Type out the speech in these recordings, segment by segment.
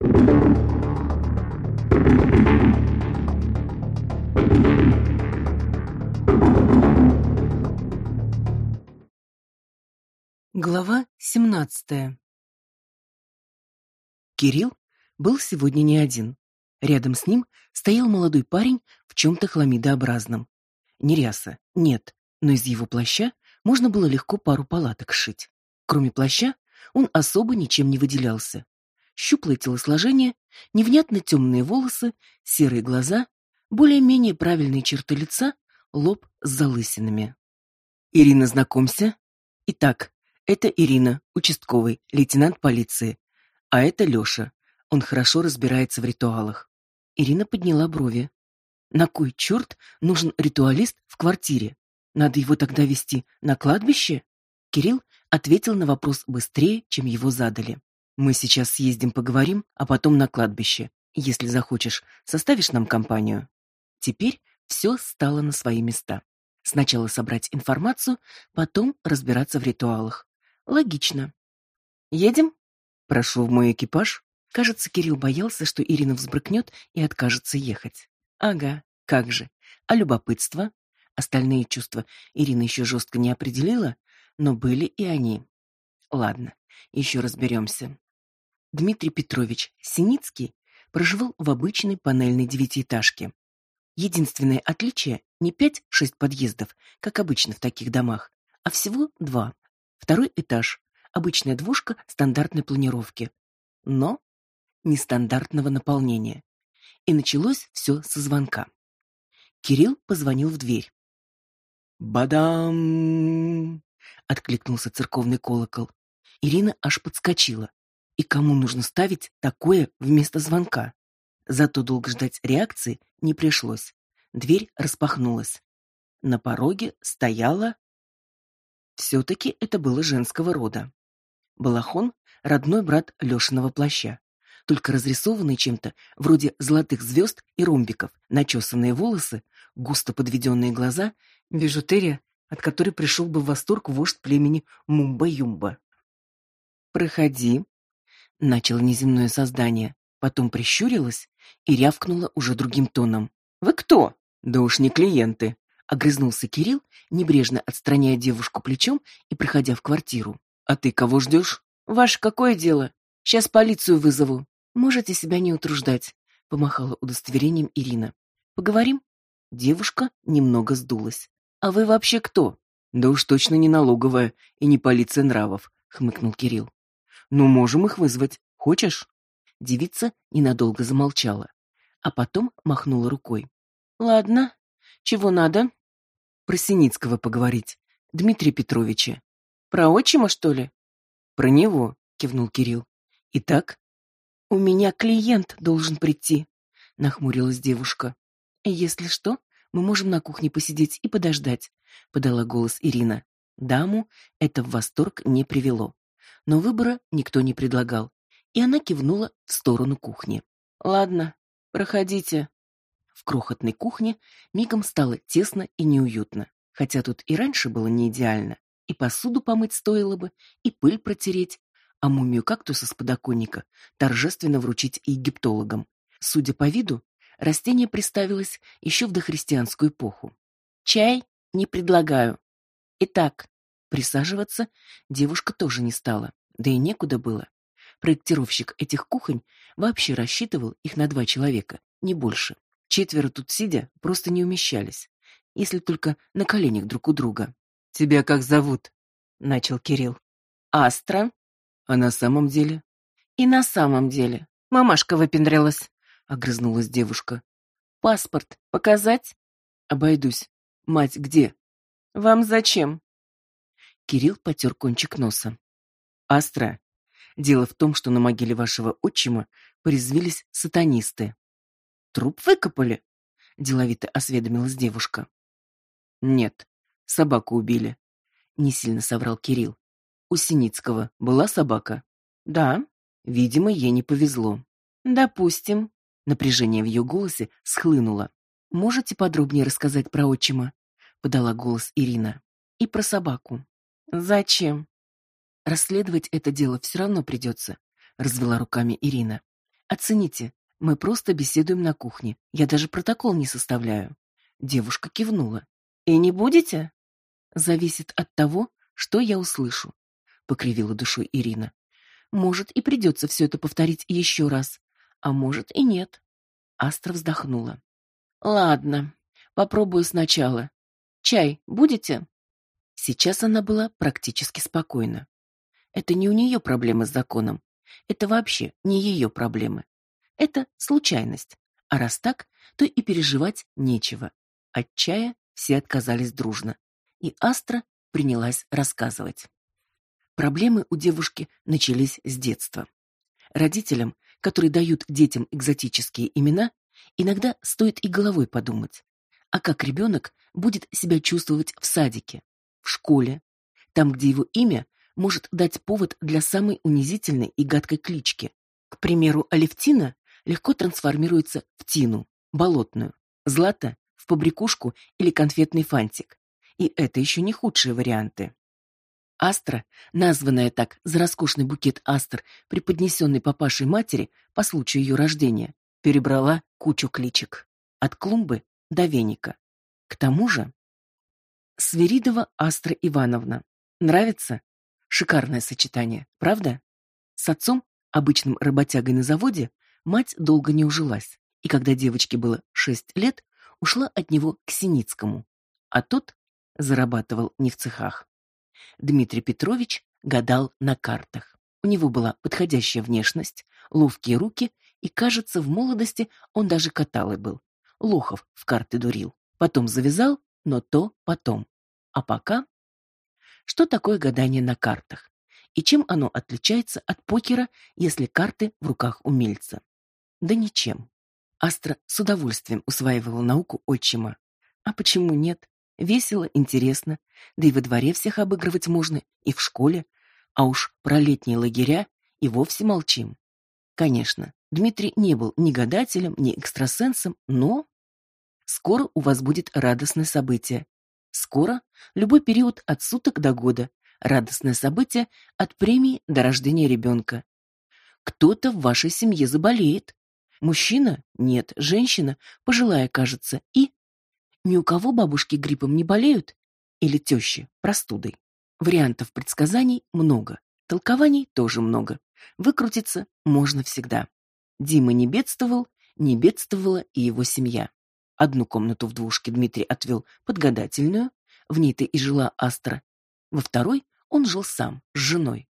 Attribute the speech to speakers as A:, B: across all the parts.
A: Глава 17. Кирилл был сегодня не один. Рядом с ним стоял молодой парень в чем-то хламидообразном. Не ряса, нет, но из его плаща можно было легко пару палаток сшить. Кроме плаща, он особо ничем не выделялся. Щуплое телосложение, невнятно темные волосы, серые глаза, более-менее правильные черты лица, лоб с залысинами. «Ирина, знакомься. Итак, это Ирина, участковый, лейтенант полиции. А это Лёша. Он хорошо разбирается в ритуалах». Ирина подняла брови. На кой черт нужен ритуалист в квартире? Надо его тогда везти на кладбище? Кирилл ответил на вопрос быстрее, чем его задали. Мы сейчас съездим поговорим, а потом на кладбище. Если захочешь, составишь нам компанию. Теперь все стало на свои места. Сначала собрать информацию, потом разбираться в ритуалах. Логично. Едем? Прошу в мой экипаж. Кажется, Кирилл боялся, что Ирина взбрыкнет и откажется ехать. Ага, как же. А любопытство? Остальные чувства Ирина еще жестко не определила, но были и они. Ладно, еще разберемся. Дмитрий Петрович Синицкий проживал в обычной панельной девятиэтажке. Единственное отличие — не 5-6 подъездов, как обычно в таких домах, а всего 2. Второй этаж — обычная двушка стандартной планировки, но нестандартного наполнения. И началось все со звонка. Кирилл позвонил в дверь. «Бадам!» — откликнулся церковный колокол. Ирина аж подскочила. И кому нужно ставить такое вместо звонка? Зато долго ждать реакции не пришлось. Дверь распахнулась. На пороге стояла... Все-таки это было женского рода. Балахон — родной брат Лешиного плаща, только разрисованный чем-то вроде золотых звезд и ромбиков, начесанные волосы, густо подведенные глаза, бижутерия, от которой пришел бы в восторг вождь племени Мумба-Юмба. «Проходи», — начало неземное создание, потом прищурилось и рявкнуло уже другим тоном. «Вы кто?» «Да уж не клиенты», — огрызнулся Кирилл, небрежно отстраняя девушку плечом и проходя в квартиру. «А ты кого ждешь?» «Ваше какое дело? Сейчас полицию вызову». «Можете себя не утруждать», — помахала удостоверением Ирина. «Поговорим?» Девушка немного сдулась. «А вы вообще кто?» «Да уж точно не налоговая и не полиция нравов», — хмыкнул Кирилл. «Ну, можем их вызвать. Хочешь?» Девица ненадолго замолчала, а потом махнула рукой. «Ладно. Чего надо?» «Про Синицкого поговорить. Дмитрия Петровича». «Про отчима, что ли?» «Про него», — кивнул Кирилл. «Итак?» «У меня клиент должен прийти», — нахмурилась девушка. «Если что, мы можем на кухне посидеть и подождать», — подала голос Ирина. Даму это в восторг не привело. Но выбора никто не предлагал, и она кивнула в сторону кухни. «Ладно, проходите». В крохотной кухне мигом стало тесно и неуютно, хотя тут и раньше было не идеально. И посуду помыть стоило бы, и пыль протереть, а мумию кактуса с подоконника торжественно вручить египтологам. Судя по виду, растение приставилось еще в дохристианскую эпоху. «Чай не предлагаю. Итак, присаживаться девушка тоже не стала, да и некуда было. Проектировщик этих кухонь вообще рассчитывал их на 2 человека, не больше. 4 тут сидя просто не умещались, если только на коленях друг у друга. «Тебя как зовут?» — начал Кирилл. «Астра». «А на самом деле?» «И на самом деле. Мамашка выпендрилась», — огрызнулась девушка. «Паспорт показать?» «Обойдусь. Мать где?» «Вам зачем?» Кирилл потер кончик носа. «Астра, дело в том, что на могиле вашего отчима порезвились сатанисты». «Труп выкопали?» — деловито осведомилась девушка. «Нет, собаку убили», — не сильно соврал Кирилл. «У Синицкого была собака?» «Да». «Видимо, ей не повезло». «Допустим». Напряжение в ее голосе схлынуло. «Можете подробнее рассказать про отчима?» — подала голос Ирина. «И про собаку». «Зачем?» «Расследовать это дело все равно придется», — развела руками Ирина. Оцените, мы просто беседуем на кухне. Я даже протокол не составляю. Девушка кивнула. И не будете? Зависит от того, что я услышу, покривила душой Ирина. Может, и придется все это повторить еще раз, а может и нет. Астра вздохнула. Ладно, попробую сначала. Чай будете? Сейчас она была практически спокойна. Это не у нее проблемы с законом. Это вообще не ее проблемы. Это случайность. А раз так, то и переживать нечего. От чая все отказались дружно. И Астра принялась рассказывать. Проблемы у девушки начались с детства. Родителям, которые дают детям экзотические имена, иногда стоит и головой подумать. А как ребенок будет себя чувствовать в садике, в школе, там, где его имя может дать повод для самой унизительной и гадкой клички. К примеру, Алевтина легко трансформируется в Тину, болотную, Злата в побрякушку или конфетный фантик. И это еще не худшие варианты. Астра, названная так за роскошный букет астр, преподнесенный папашей матери по случаю ее рождения, перебрала кучу кличек. От клумбы до веника. К тому же Свиридова Астра Ивановна. Нравится? Шикарное сочетание, правда? С отцом, обычным работягой на заводе, мать долго не ужилась, и когда девочке было 6 лет, ушла от него к Синицкому, а тот зарабатывал не в цехах. Дмитрий Петрович гадал на картах. У него была подходящая внешность, ловкие руки, и, кажется, в молодости он даже каталой был. Лохов в карты дурил. Потом завязал, но то потом. А пока... Что такое гадание на картах? И чем оно отличается от покера, если карты в руках умельца? Да ничем. Астра с удовольствием усваивала науку отчима. А почему нет? Весело, интересно. Да и во дворе всех обыгрывать можно, и в школе. А уж про летние лагеря и вовсе молчим. Конечно, Дмитрий не был ни гадателем, ни экстрасенсом, но... Скоро у вас будет радостное событие. Скоро любой период от суток до года. Радостное событие от премии до рождения ребенка. Кто-то в вашей семье заболеет. Мужчина? Нет, женщина, пожилая, кажется, и... Ни у кого бабушки гриппом не болеют? Или тещи простудой? Вариантов предсказаний много. Толкований тоже много. Выкрутиться можно всегда. Дима не бедствовал, не бедствовала и его семья. Одну комнату в двушке Дмитрий отвел под гадательную, в ней-то и жила Астра. Во второй он жил сам, с женой.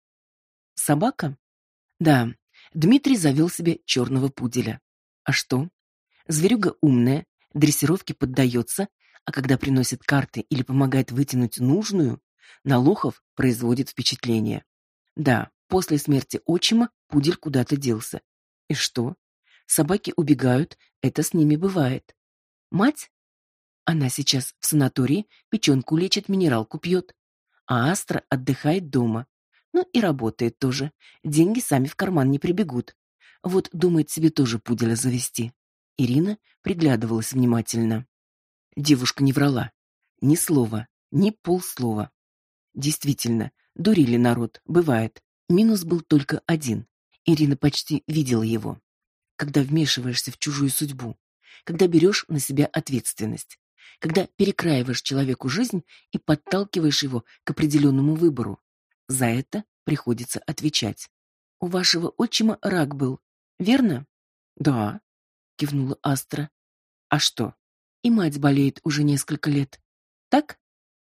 A: Собака? Да, Дмитрий завел себе черного пуделя. А что? Зверюга умная, дрессировке поддается, а когда приносит карты или помогает вытянуть нужную, на лохов производит впечатление. Да, после смерти отчима пудель куда-то делся. И что? Собаки убегают, это с ними бывает. Мать? Она сейчас в санатории, печенку лечит, минералку пьет. А Астра отдыхает дома. Ну и работает тоже. Деньги сами в карман не прибегут. Вот думает себе тоже пуделя завести. Ирина приглядывалась внимательно. Девушка не врала. Ни слова, ни полслова. Действительно, дурили народ, бывает. Минус был только один. Ирина почти видела его. Когда вмешиваешься в чужую судьбу, когда берешь на себя ответственность, когда перекраиваешь человеку жизнь и подталкиваешь его к определенному выбору. За это приходится отвечать. У вашего отчима рак был, верно? Да, кивнула Астра. А что? И мать болеет уже несколько лет. Так?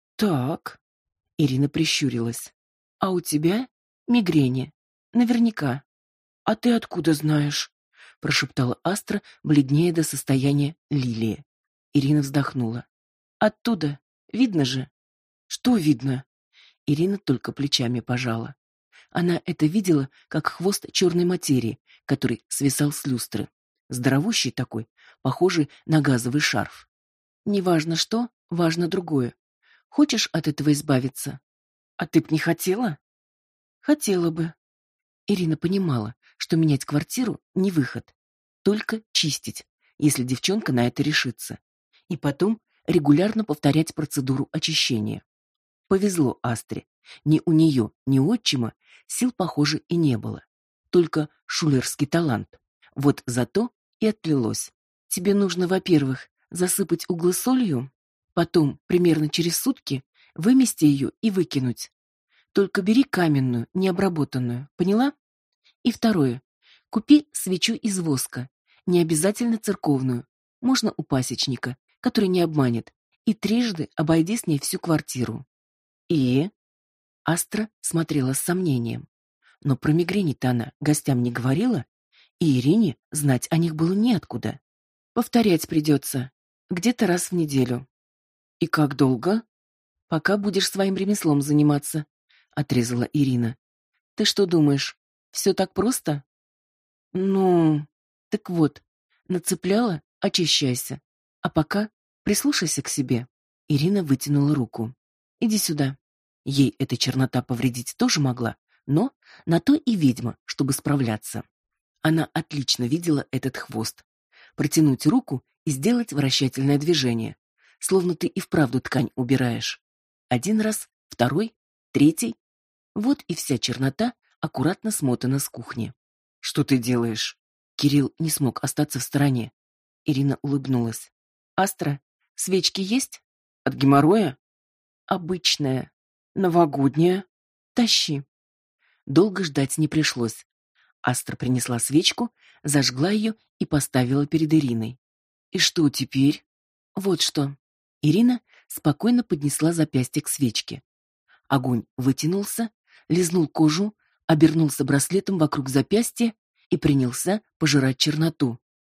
A: Так. Ирина прищурилась. А у тебя мигрени. Наверняка. А ты откуда знаешь? Прошептала Астра, бледнее до состояния лилии. Ирина вздохнула. Оттуда, видно же. Что видно? Ирина только плечами пожала. Она это видела, как хвост черной материи, который свисал с люстры. Здоровущий такой, похожий на газовый шарф. Неважно что, важно другое. Хочешь от этого избавиться? А ты б не хотела? Хотела бы. Ирина понимала, что менять квартиру не выход. Только чистить, если девчонка на это решится. И потом регулярно повторять процедуру очищения. Повезло Астре. Ни у нее, ни у отчима сил, похоже, и не было. Только шулерский талант. Вот зато и отплелось. Тебе нужно, во-первых, засыпать углы солью, потом, примерно через сутки, вымести ее и выкинуть. Только бери каменную, необработанную, поняла? И второе. Купи свечу из воска, не обязательно церковную, можно у пасечника, который не обманет, и трижды обойди с ней всю квартиру. И Астра смотрела с сомнением. Но про мигрени-то она гостям не говорила, и Ирине знать о них было неоткуда. Повторять придется. Где-то раз в неделю. И как долго? Пока будешь своим ремеслом заниматься, отрезала Ирина. Ты что думаешь, все так просто? Ну, так вот, нацепляла, очищайся. А пока прислушайся к себе. Ирина вытянула руку. Иди сюда. Ей эта чернота повредить тоже могла, но на то и ведьма, чтобы справляться. Она отлично видела этот хвост. Протянуть руку и сделать вращательное движение, словно ты и вправду ткань убираешь. Один раз, второй, третий. Вот и вся чернота аккуратно смотана с кухни. Что ты делаешь? Кирилл не смог остаться в стороне. Ирина улыбнулась. Астра, свечки есть? От геморроя? Обычная. Новогодняя. Тащи. Долго ждать не пришлось. Астра принесла свечку, зажгла ее и поставила перед Ириной. И что теперь? Вот что. Ирина спокойно поднесла запястье к свечке. Огонь вытянулся, лизнул кожу, обернулся браслетом вокруг запястья и принялся пожирать черноту.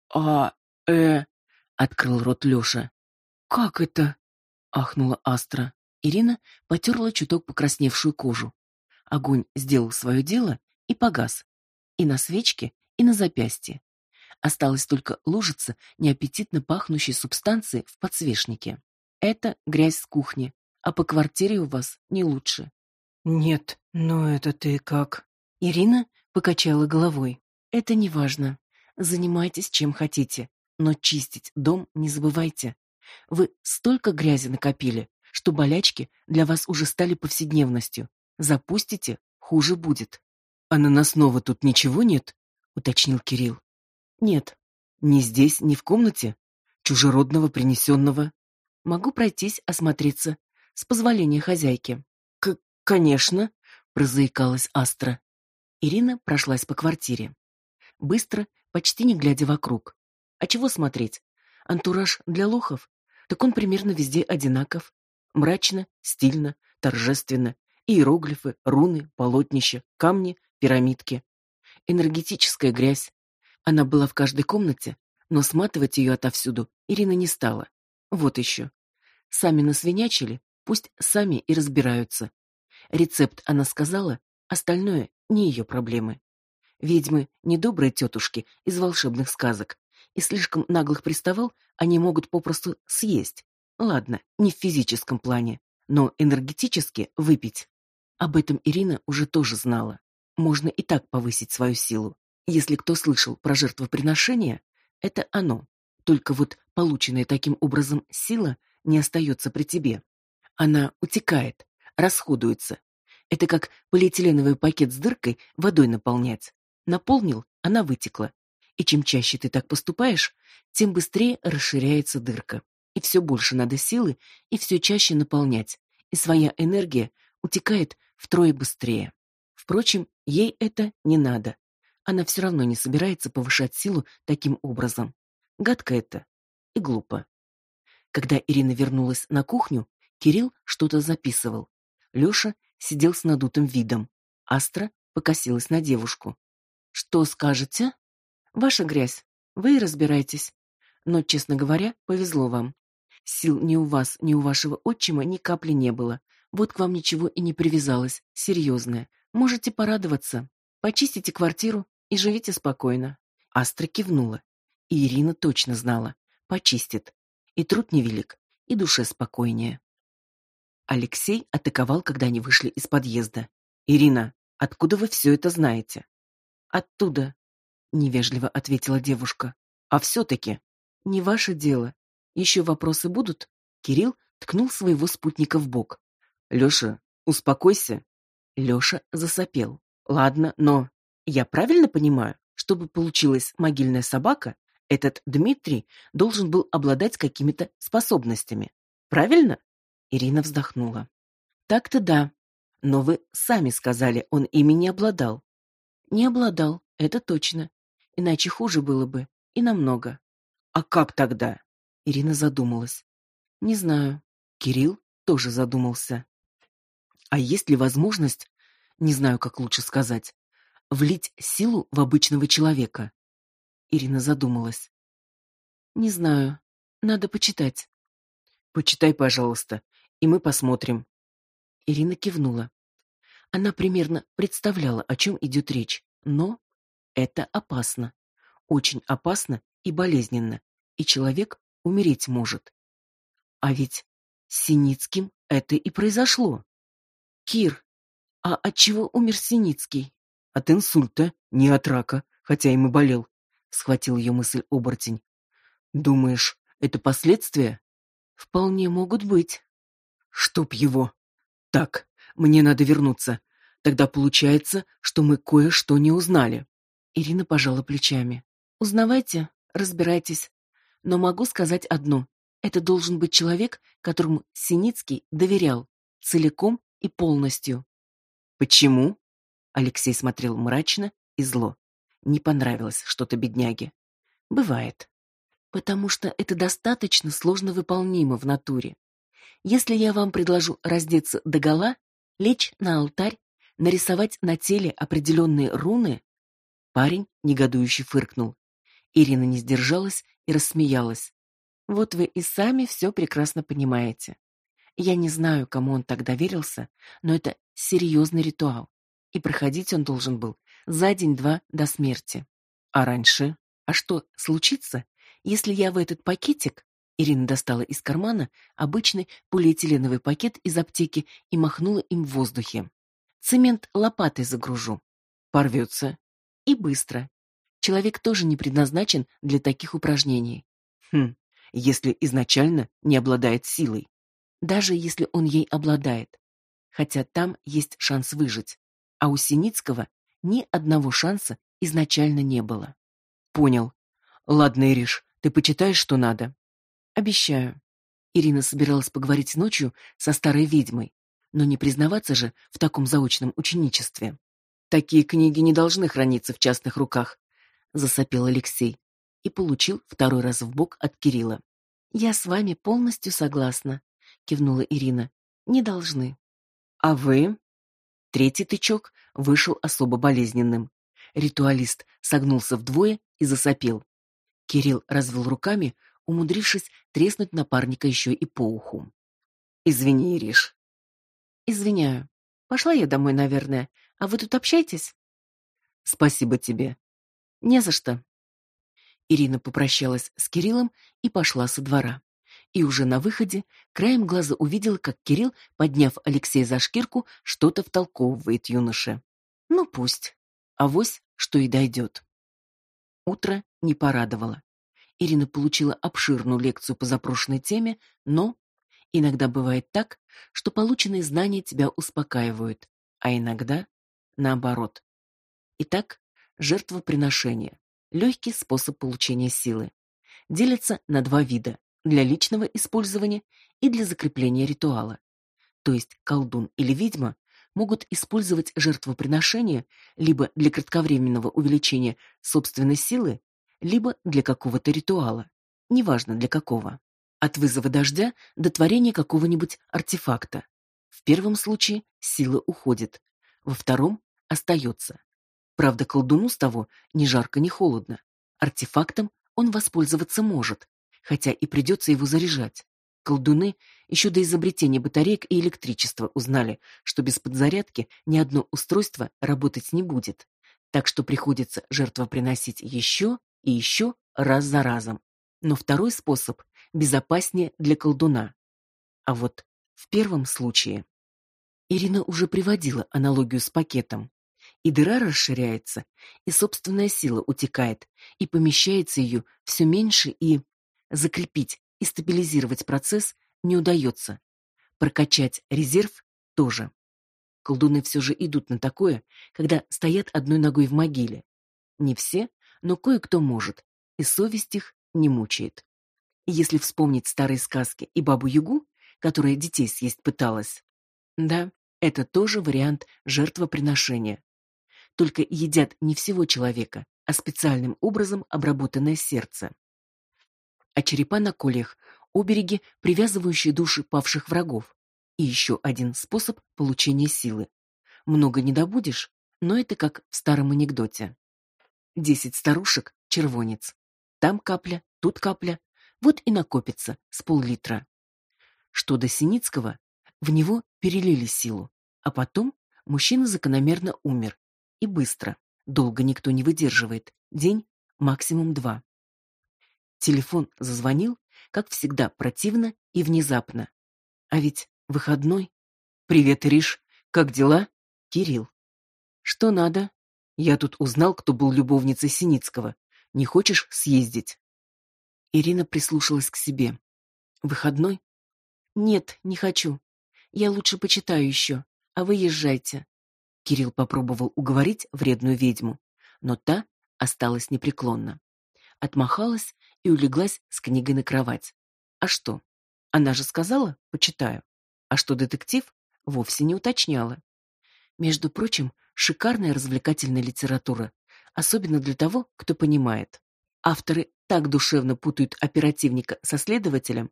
A: Открыл рот Лёша. Как это? Ахнула Астра. Ирина потерла чуток покрасневшую кожу. Огонь сделал свое дело и погас. И на свечке, и на запястье. Осталась только лужица неаппетитно пахнущей субстанции в подсвечнике. Это грязь с кухни, а по квартире у вас не лучше. Нет, но это ты как? Ирина покачала головой. Это не важно. Занимайтесь чем хотите, но чистить дом не забывайте. Вы столько грязи накопили, что болячки для вас уже стали повседневностью. Запустите, хуже будет. А наносного тут ничего нет? Уточнил Кирилл. Нет. Ни здесь, ни в комнате? Чужеродного принесенного? Могу пройтись, осмотреться. С позволения хозяйки. Конечно, прозаикалась Астра. Ирина прошлась по квартире. Быстро, почти не глядя вокруг. А чего смотреть? Антураж для лохов? Так он примерно везде одинаков. Мрачно, стильно, торжественно. Иероглифы, руны, полотнища, камни, пирамидки. Энергетическая грязь. Она была в каждой комнате, но сматывать ее отовсюду Ирина не стала. Вот еще. Сами насвинячили, пусть сами и разбираются. Рецепт она сказала, остальное не ее проблемы. Ведьмы не добрые тетушки из волшебных сказок, и слишком наглых приставал они могут попросту съесть. Ладно, не в физическом плане, но энергетически выпить. Об этом Ирина уже тоже знала. Можно и так повысить свою силу. Если кто слышал про жертвоприношение, это оно. Только вот полученная таким образом сила не остается при тебе. Она утекает, расходуется. Это как полиэтиленовый пакет с дыркой водой наполнять. Наполнил, она вытекла. И чем чаще ты так поступаешь, тем быстрее расширяется дырка. И все больше надо силы, и все чаще наполнять. И своя энергия утекает втрое быстрее. Впрочем, ей это не надо. Она все равно не собирается повышать силу таким образом. Гадко это и глупо. Когда Ирина вернулась на кухню, Кирилл что-то записывал. Лёша сидел с надутым видом. Астра покосилась на девушку. Что скажете? Ваша грязь. Вы и разбирайтесь. Но, честно говоря, повезло вам. Сил ни у вас, ни у вашего отчима ни капли не было. Вот к вам ничего и не привязалось, серьезное. Можете порадоваться. Почистите квартиру и живите спокойно. Астра кивнула. И Ирина точно знала. Почистит. И труд невелик, и душе спокойнее. Алексей атаковал, когда они вышли из подъезда. «Ирина, откуда вы все это знаете?» «Оттуда», — невежливо ответила девушка. «А все-таки?» «Не ваше дело. Еще вопросы будут?» Кирилл ткнул своего спутника в бок. «Леша, успокойся». Леша засопел. «Ладно, но... Я правильно понимаю? Чтобы получилась могильная собака, этот Дмитрий должен был обладать какими-то способностями. Правильно? Ирина вздохнула. Так-то да. Но вы сами сказали, он ими не обладал. Не обладал, это точно. Иначе хуже было бы, и намного. А как тогда? Ирина задумалась. Не знаю. Кирилл тоже задумался. А есть ли возможность, не знаю, как лучше сказать, влить силу в обычного человека? Ирина задумалась. Не знаю. Надо почитать. Почитай, пожалуйста, и мы посмотрим. Ирина кивнула. Она примерно представляла, о чем идет речь, но это опасно. Очень опасно и болезненно, и человек умереть может. А ведь с Синицким это и произошло. Кир, а от чего умер Синицкий? От инсульта, не от рака, хотя им и болел, схватил ее мысль оборотень. Думаешь, это последствия? Вполне могут быть. Чтоб его. Так, мне надо вернуться. Тогда получается, что мы кое-что не узнали. Ирина пожала плечами. Узнавайте, разбирайтесь. Но могу сказать одно. Это должен быть человек, которому Синицкий доверял целиком и полностью. Почему? Алексей смотрел мрачно и зло. Не понравилось что-то бедняге. Бывает. Потому что это достаточно сложно выполнимо в натуре. Если я вам предложу раздеться догола, лечь на алтарь, нарисовать на теле определенные руны, парень негодующе фыркнул. Ирина не сдержалась и рассмеялась. Вот вы и сами все прекрасно понимаете. Я не знаю, кому он так доверился, но это серьезный ритуал, и проходить он должен был за день-два до смерти. А раньше? А что случится, если я в этот пакетик, Ирина достала из кармана обычный полиэтиленовый пакет из аптеки и махнула им в воздухе. Цемент лопатой загружу. Порвется. И быстро. Человек тоже не предназначен для таких упражнений. Если изначально не обладает силой. Даже если он ей обладает. Хотя там есть шанс выжить. А у Синицкого ни одного шанса изначально не было. Понял. Ладно, Ириш, ты почитаешь, что надо? Обещаю. Ирина собиралась поговорить ночью со старой ведьмой, но не признаваться же в таком заочном ученичестве. Такие книги не должны храниться в частных руках, засопел Алексей и получил второй раз в бок от Кирилла. Я с вами полностью согласна, кивнула Ирина. Не должны. А вы? Третий тычок вышел особо болезненным. Ритуалист согнулся вдвое и засопел. Кирилл развел руками, умудрившись треснуть напарника еще и по уху. Извини, Ириш. Извиняю. Пошла я домой, наверное. А вы тут общаетесь? Спасибо тебе. Не за что. Ирина попрощалась с Кириллом и пошла со двора. И уже на выходе краем глаза увидела, как Кирилл, подняв Алексея за шкирку, что-то втолковывает юноше. Ну пусть. Авось, что и дойдет. Утро не порадовало. Ирина получила обширную лекцию по запрошенной теме, но иногда бывает так, что полученные знания тебя успокаивают, а иногда наоборот. Итак, жертвоприношение легкий способ получения силы. Делится на два вида: для личного использования и для закрепления ритуала. То есть колдун или ведьма могут использовать жертвоприношение либо для кратковременного увеличения собственной силы, либо для какого-то ритуала, неважно для какого. От вызова дождя до творения какого-нибудь артефакта. В первом случае сила уходит, во втором остается. Правда, колдуну с того ни жарко, ни холодно. Артефактом он воспользоваться может, хотя и придется его заряжать. Колдуны еще до изобретения батареек и электричества узнали, что без подзарядки ни одно устройство работать не будет. Так что приходится жертвоприносить еще и еще раз за разом. Но второй способ безопаснее для колдуна. А вот в первом случае Ирина уже приводила аналогию с пакетом. И дыра расширяется, и собственная сила утекает, и помещается ее все меньше, и закрепить и стабилизировать процесс не удается. Прокачать резерв тоже. Колдуны все же идут на такое, когда стоят одной ногой в могиле. Не все, но кое-кто может, и совесть их не мучает. Если вспомнить старые сказки и бабу-ягу, которая детей съесть пыталась, да, это тоже вариант жертвоприношения. Только едят не всего человека, а специальным образом обработанное сердце. А черепа на кольях — обереги, привязывающие души павших врагов. И еще один способ получения силы. Много не добудешь, но это как в старом анекдоте. 10 старушек — червонец. Там капля, тут капля, вот и накопится с пол-литра. Что до Синицкого, в него перелили силу, а потом мужчина закономерно умер. И быстро, долго никто не выдерживает, день, максимум 2. Телефон зазвонил, как всегда, противно и внезапно. А ведь выходной. «Привет, Ириш, как дела?» Кирилл. «Что надо?» «Я тут узнал, кто был любовницей Синицкого. Не хочешь съездить?» Ирина прислушалась к себе. «Выходной?» «Нет, не хочу. Я лучше почитаю еще, а вы езжайте». Кирилл попробовал уговорить вредную ведьму, но та осталась непреклонна. Отмахалась и улеглась с книгой на кровать. А что? Она же сказала, почитаю. А что детектив? Вовсе не уточняла. Между прочим, шикарная развлекательная литература, особенно для того, кто понимает. Авторы так душевно путают оперативника со следователем,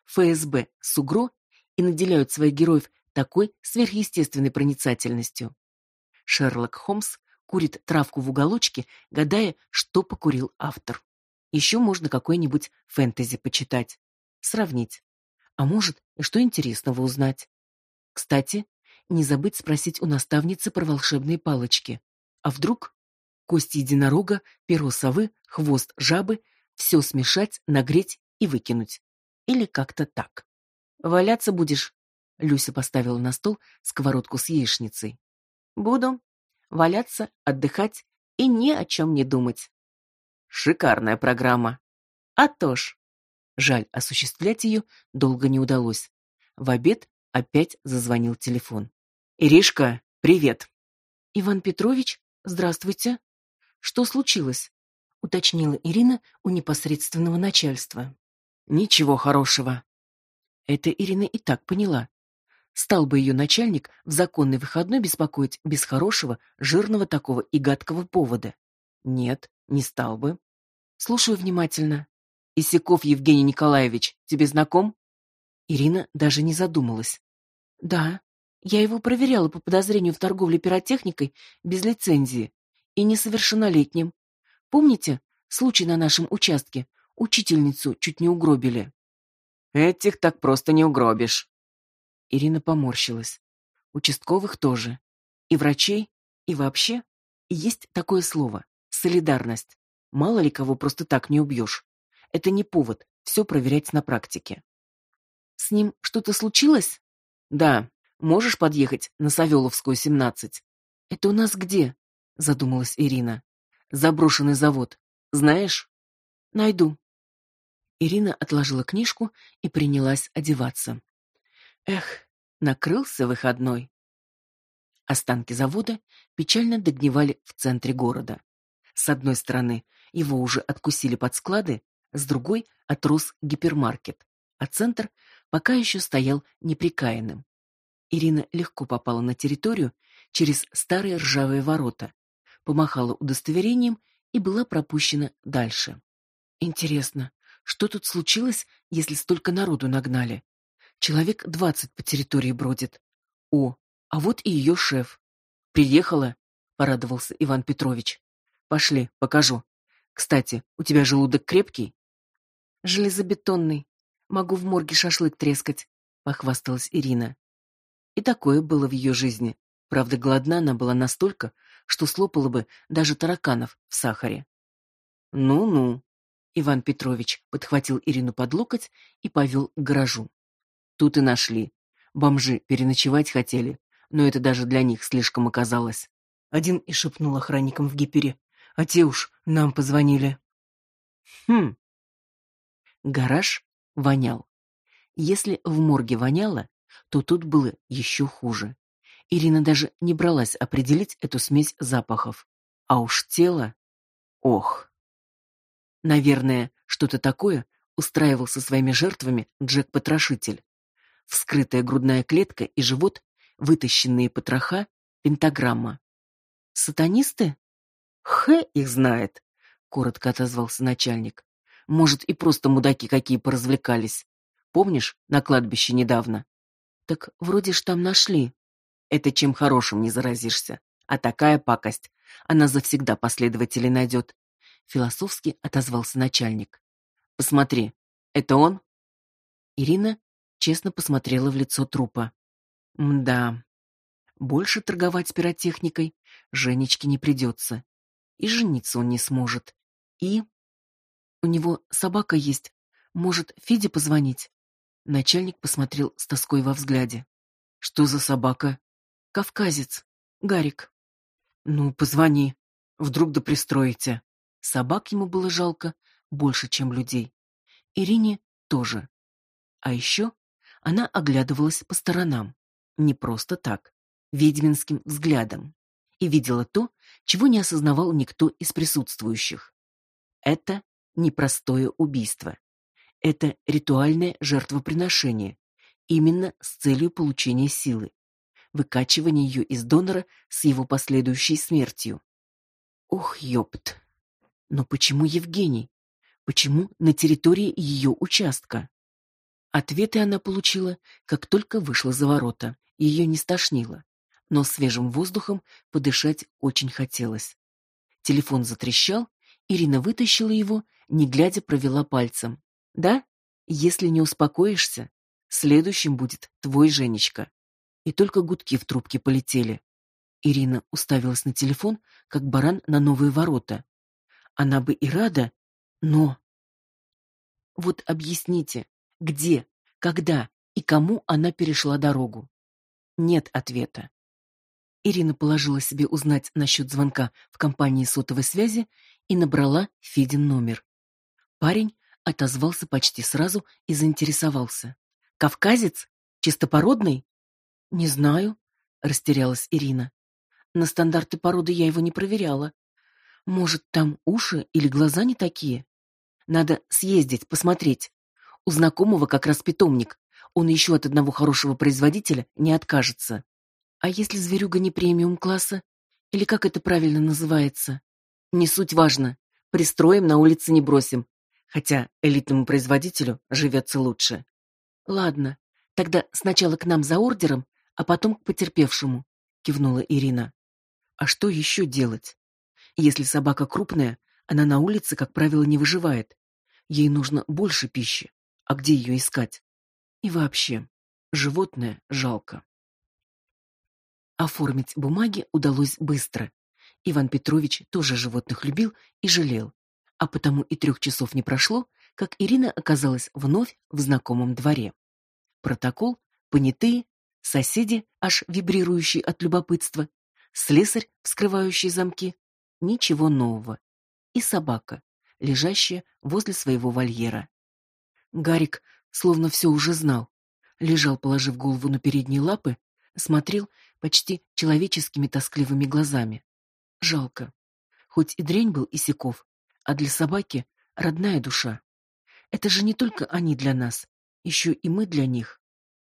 A: ФСБ с УГРО и наделяют своих героев такой сверхъестественной проницательностью. Шерлок Холмс курит травку в уголочке, гадая, что покурил автор. Еще можно какой-нибудь фэнтези почитать, сравнить. А может, и что интересного узнать. Кстати, не забыть спросить у наставницы про волшебные палочки. А вдруг кость единорога, перо совы, хвост жабы — все смешать, нагреть и выкинуть. Или как-то так. «Валяться будешь?» Люся поставила на стол сковородку с яичницей. «Буду. Валяться, отдыхать и ни о чем не думать». Шикарная программа. А то ж. Жаль, осуществлять ее долго не удалось. В обед опять зазвонил телефон. «Иришка, привет!» «Иван Петрович, здравствуйте. Что случилось?» — уточнила Ирина у непосредственного начальства. «Ничего хорошего». Это Ирина и так поняла. Стал бы ее начальник в законный выходной беспокоить без хорошего, жирного такого и гадкого повода? Нет, не стал бы. Слушаю внимательно. Исяков Евгений Николаевич тебе знаком? Ирина даже не задумалась. Да, я его проверяла по подозрению в торговле пиротехникой без лицензии и несовершеннолетним. Помните случай на нашем участке? Учительницу чуть не угробили. Этих так просто не угробишь. Ирина поморщилась. Участковых тоже. И врачей, и вообще. И есть такое слово — солидарность. Мало ли кого просто так не убьешь. Это не повод все проверять на практике. С ним что-то случилось? Да. Можешь подъехать на Савеловскую, 17? Это у нас где? Задумалась Ирина. Заброшенный завод. Знаешь? Найду. Ирина отложила книжку и принялась одеваться. Эх, накрылся выходной. Останки завода печально догнивали в центре города. С одной стороны, его уже откусили под склады, с другой отрос гипермаркет, а центр пока еще стоял неприкаянным. Ирина легко попала на территорию через старые ржавые ворота, помахала удостоверением и была пропущена дальше. Интересно, что тут случилось, если столько народу нагнали? Человек 20 по территории бродит. О, а вот и ее шеф. Приехала, порадовался Иван Петрович. Пошли, покажу. Кстати, у тебя желудок крепкий? Железобетонный. Могу в морге шашлык трескать, похвасталась Ирина. И такое было в ее жизни. Правда, голодна она была настолько, что слопала бы даже тараканов в сахаре. Ну-ну. Иван Петрович подхватил Ирину под локоть и повел к гаражу. Тут и нашли. Бомжи переночевать хотели, но это даже для них слишком оказалось. Один и шепнул охранникам в гипере, а те уж нам позвонили. Хм. Гараж вонял. Если в морге воняло, то тут было еще хуже. Ирина даже не бралась определить эту смесь запахов. А уж тело... Ох. Наверное, что-то такое устраивал со своими жертвами Джек-потрошитель. Вскрытая грудная клетка и живот, вытащенные потроха, пентаграмма. Сатанисты? Их знает, коротко отозвался начальник. Может, и просто мудаки какие поразвлекались. Помнишь, на кладбище недавно? Так вроде ж там нашли. Это чем хорошим не заразишься. А такая пакость, она завсегда последователей найдет. Философски отозвался начальник. Посмотри, это он? Ирина честно посмотрела в лицо трупа. Мда. Больше торговать пиротехникой Женечке не придется. И жениться он не сможет. И у него собака есть. Может, Феде позвонить? Начальник посмотрел с тоской во взгляде. Что за собака? Кавказец. Гарик. Ну, позвони. Вдруг да пристроите. Собак ему было жалко больше, чем людей. Ирине тоже. А еще она оглядывалась по сторонам. Не просто так, ведьминским взглядом. И видела то, чего не осознавал никто из присутствующих. Это непростое убийство. Это ритуальное жертвоприношение, именно с целью получения силы, выкачивания ее из донора с его последующей смертью. Ох, ёпт. Но почему Евгений? Почему на территории ее участка? Ответы она получила, как только вышла за ворота. Ее не стошнило, но свежим воздухом подышать очень хотелось. Телефон затрещал, Ирина вытащила его, не глядя провела пальцем. Да? Если не успокоишься, следующим будет твой Женечка. И только гудки в трубке полетели. Ирина уставилась на телефон, как баран на новые ворота. Она бы и рада, но... Вот объясните, где, когда и кому она перешла дорогу? Нет ответа. Ирина положила себе узнать насчет звонка в компании сотовой связи и набрала Федин номер. Парень отозвался почти сразу и заинтересовался. Кавказец? Чистопородный? Не знаю, растерялась Ирина. На стандарты породы я его не проверяла. Может, там уши или глаза не такие? Надо съездить, посмотреть. У знакомого как раз питомник. Он еще от одного хорошего производителя не откажется. А если зверюга не премиум-класса? Или как это правильно называется? Не суть важно. Пристроим, на улице не бросим. Хотя элитному производителю живется лучше. Ладно, тогда сначала к нам за ордером, а потом к потерпевшему, кивнула Ирина. А что еще делать? Если собака крупная, она на улице, как правило, не выживает. Ей нужно больше пищи. А где ее искать? И вообще, животное жалко. Оформить бумаги удалось быстро. Иван Петрович тоже животных любил и жалел. А потому и 3 часов не прошло, как Ирина оказалась вновь в знакомом дворе. Протокол, понятые, соседи, аж вибрирующие от любопытства, слесарь, вскрывающий замки. Ничего нового. И собака, лежащая возле своего вольера. Гарик словно все уже знал. Лежал, положив голову на передние лапы, смотрел почти человеческими тоскливыми глазами. Жалко. Хоть и дрянь был Исяков, а для собаки родная душа. Это же не только они для нас, еще и мы для них.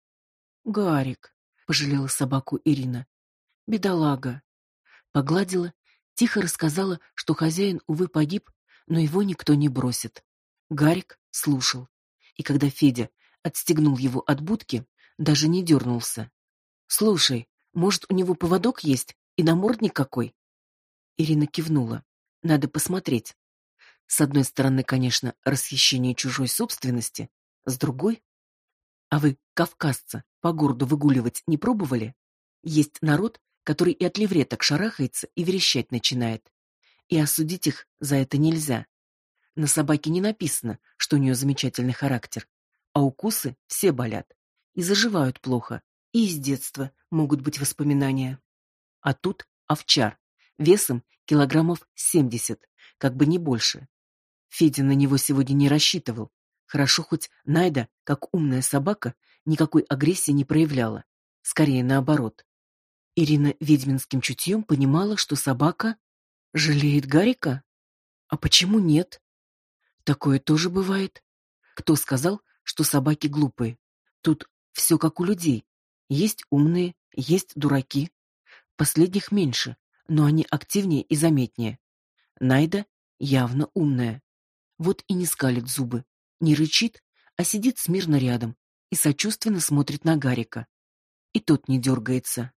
A: Гарик, пожалела собаку Ирина. Бедолага. Погладила, тихо рассказала, что хозяин, увы, погиб, но его никто не бросит. Гарик слушал. И когда Федя отстегнул его от будки, даже не дернулся. Слушай, может, у него поводок есть и намордник какой? Ирина кивнула. Надо посмотреть. С одной стороны, конечно, расхищение чужой собственности, с другой... А вы, кавказца, по городу выгуливать не пробовали? Есть народ, который и от левреток шарахается и верещать начинает. И осудить их за это нельзя. На собаке не написано, что у нее замечательный характер, а укусы все болят и заживают плохо, и из детства могут быть воспоминания. А тут овчар, весом килограммов 70, как бы не больше. Федя на него сегодня не рассчитывал. Хорошо, хоть Найда, как умная собака, никакой агрессии не проявляла. Скорее наоборот. Ирина ведьминским чутьем понимала, что собака жалеет Гарика. А почему нет? Такое тоже бывает. Кто сказал, что собаки глупые? Тут все как у людей. Есть умные, есть дураки. Последних меньше, но они активнее и заметнее. Найда явно умная. Вот и не скалит зубы, не рычит, а сидит смирно рядом и сочувственно смотрит на Гарика. И тот не дергается.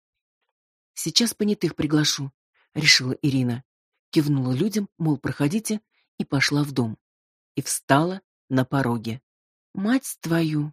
A: Сейчас понятых приглашу, решила Ирина. Кивнула людям, мол, проходите, и пошла в дом. И встала на пороге. Мать твою!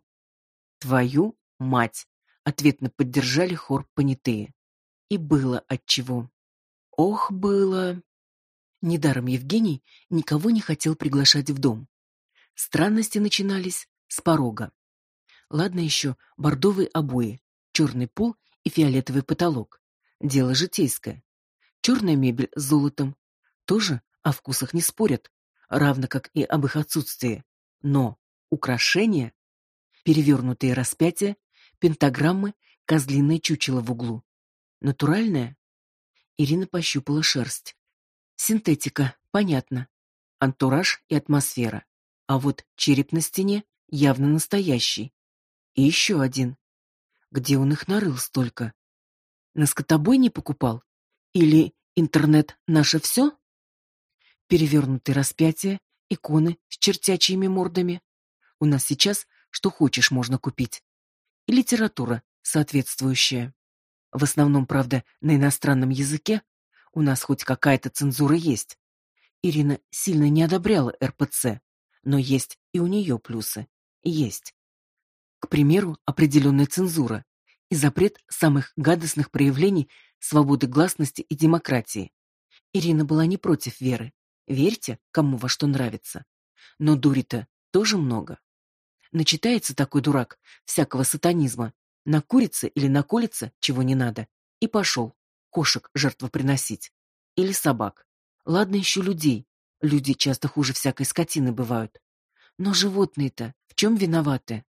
A: Твою мать! Ответно поддержали хор понятые. И было отчего. Ох, было. Недаром Евгений никого не хотел приглашать в дом. Странности начинались с порога. Ладно еще бордовые обои, черный пол и фиолетовый потолок. Дело житейское. Черная мебель с золотом. Тоже о вкусах не спорят, равно как и об их отсутствии. Но украшения, перевернутые распятия, пентаграммы, козлиное чучело в углу. Натуральное? Ирина пощупала шерсть. Синтетика, понятно. Антураж и атмосфера. А вот череп на стене явно настоящий. И еще один. Где он их нарыл столько? На скотобойне покупал? Или интернет наше все? Перевернутые распятия, иконы с чертячьими мордами. У нас сейчас что хочешь можно купить. И литература соответствующая. В основном, правда, на иностранном языке. У нас хоть какая-то цензура есть. Ирина сильно не одобряла РПЦ, но есть и у нее плюсы. Есть. К примеру, определенная цензура и запрет самых гадостных проявлений свободы гласности и демократии. Ирина была не против веры. Верьте, кому во что нравится. Но дури-то тоже много. Начитается такой дурак всякого сатанизма, накурится или наколется, чего не надо, и пошел кошек жертвоприносить. Или собак. Ладно еще людей. Люди часто хуже всякой скотины бывают. Но животные-то в чем виноваты?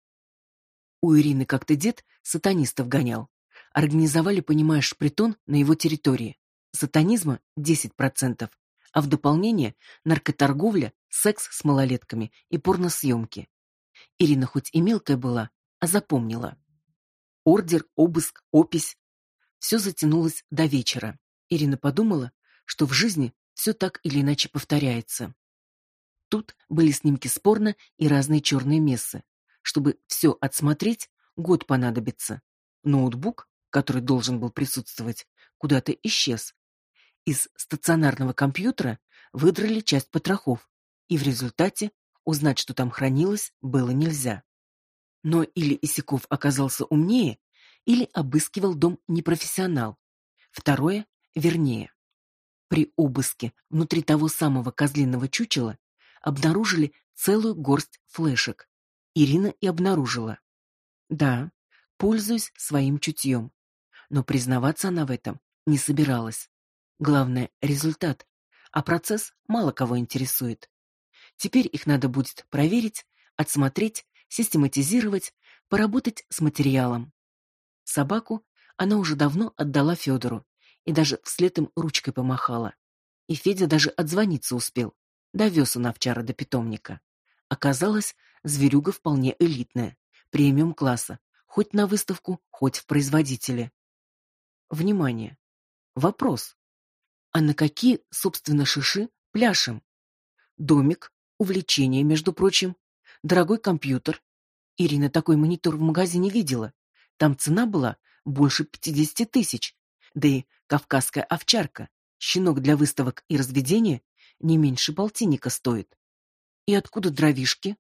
A: У Ирины как-то дед сатанистов гонял. Организовали, понимаешь, притон на его территории. Сатанизма 10%, а в дополнение наркоторговля, секс с малолетками и порносъемки. Ирина хоть и мелкая была, а запомнила. Ордер, обыск, опись. Все затянулось до вечера. Ирина подумала, что в жизни все так или иначе повторяется. Тут были снимки с порно и разные черные мессы. Чтобы все отсмотреть, год понадобится. Ноутбук, который должен был присутствовать, куда-то исчез. Из стационарного компьютера выдрали часть потрохов, и в результате узнать, что там хранилось, было нельзя. Но или Исяков оказался умнее, или обыскивал дом непрофессионал. Второе вернее. При обыске внутри того самого козлиного чучела обнаружили целую горсть флешек. Ирина и обнаружила. Да, пользуюсь своим чутьем. Но признаваться она в этом не собиралась. Главное — результат, а процесс мало кого интересует. Теперь их надо будет проверить, отсмотреть, систематизировать, поработать с материалом. Собаку она уже давно отдала Федору и даже вслед им ручкой помахала. И Федя даже отзвониться успел. Довез он овчара до питомника. Оказалось, зверюга вполне элитная, премиум-класса, хоть на выставку, хоть в производители. Внимание! Вопрос. А на какие, собственно, шиши пляшем? Домик, увлечение, между прочим, дорогой компьютер. Ирина такой монитор в магазине видела. Там цена была больше 50 тысяч. Да и кавказская овчарка, щенок для выставок и разведения, не меньше полтинника стоит. И откуда дровишки?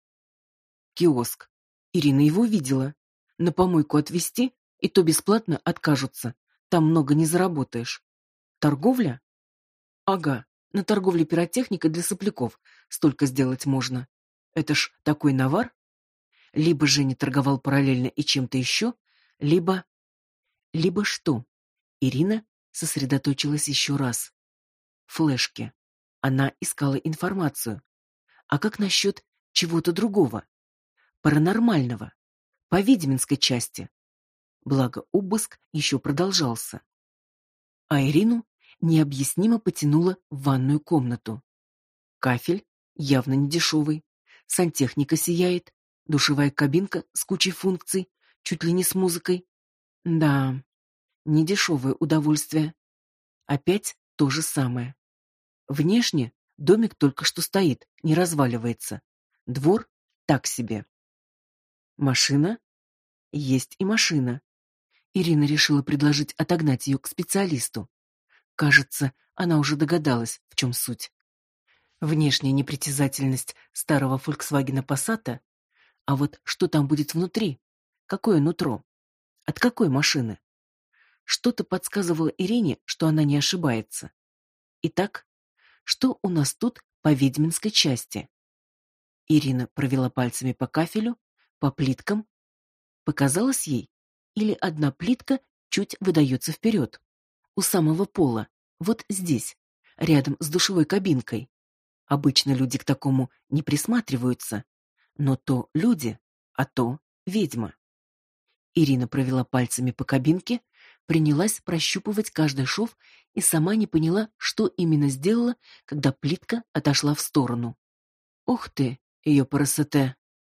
A: Киоск. Ирина его видела. На помойку отвезти, и то бесплатно откажутся. Там много не заработаешь. Торговля? Ага, на торговле пиротехникой для сопляков столько сделать можно. Это ж такой навар. Либо Женя торговал параллельно и чем-то еще, либо... Либо что? Ирина сосредоточилась еще раз. Флешки. Она искала информацию. А как насчет чего-то другого? Паранормального? По ведьминской части? Благо обыск еще продолжался. А Ирину необъяснимо потянуло в ванную комнату. Кафель явно не дешевый. Сантехника сияет. Душевая кабинка с кучей функций, чуть ли не с музыкой. Да, недешевое удовольствие. Опять то же самое. Внешне домик только что стоит, не разваливается. Двор так себе. Машина? Есть и машина. Ирина решила предложить отогнать ее к специалисту. Кажется, она уже догадалась, в чем суть. Внешняя непритязательность старого Volkswagen Passat, а вот что там будет внутри? Какое нутро? От какой машины? Что-то подсказывало Ирине, что она не ошибается. Итак, что у нас тут по ведьминской части? Ирина провела пальцами по кафелю, по плиткам. Показалось ей? Или одна плитка чуть выдается вперед? У самого пола, вот здесь, рядом с душевой кабинкой. Обычно люди к такому не присматриваются, но то люди, а то ведьма. Ирина провела пальцами по кабинке, принялась прощупывать каждый шов и сама не поняла, что именно сделала, когда плитка отошла в сторону. Ух ты, ее парасете!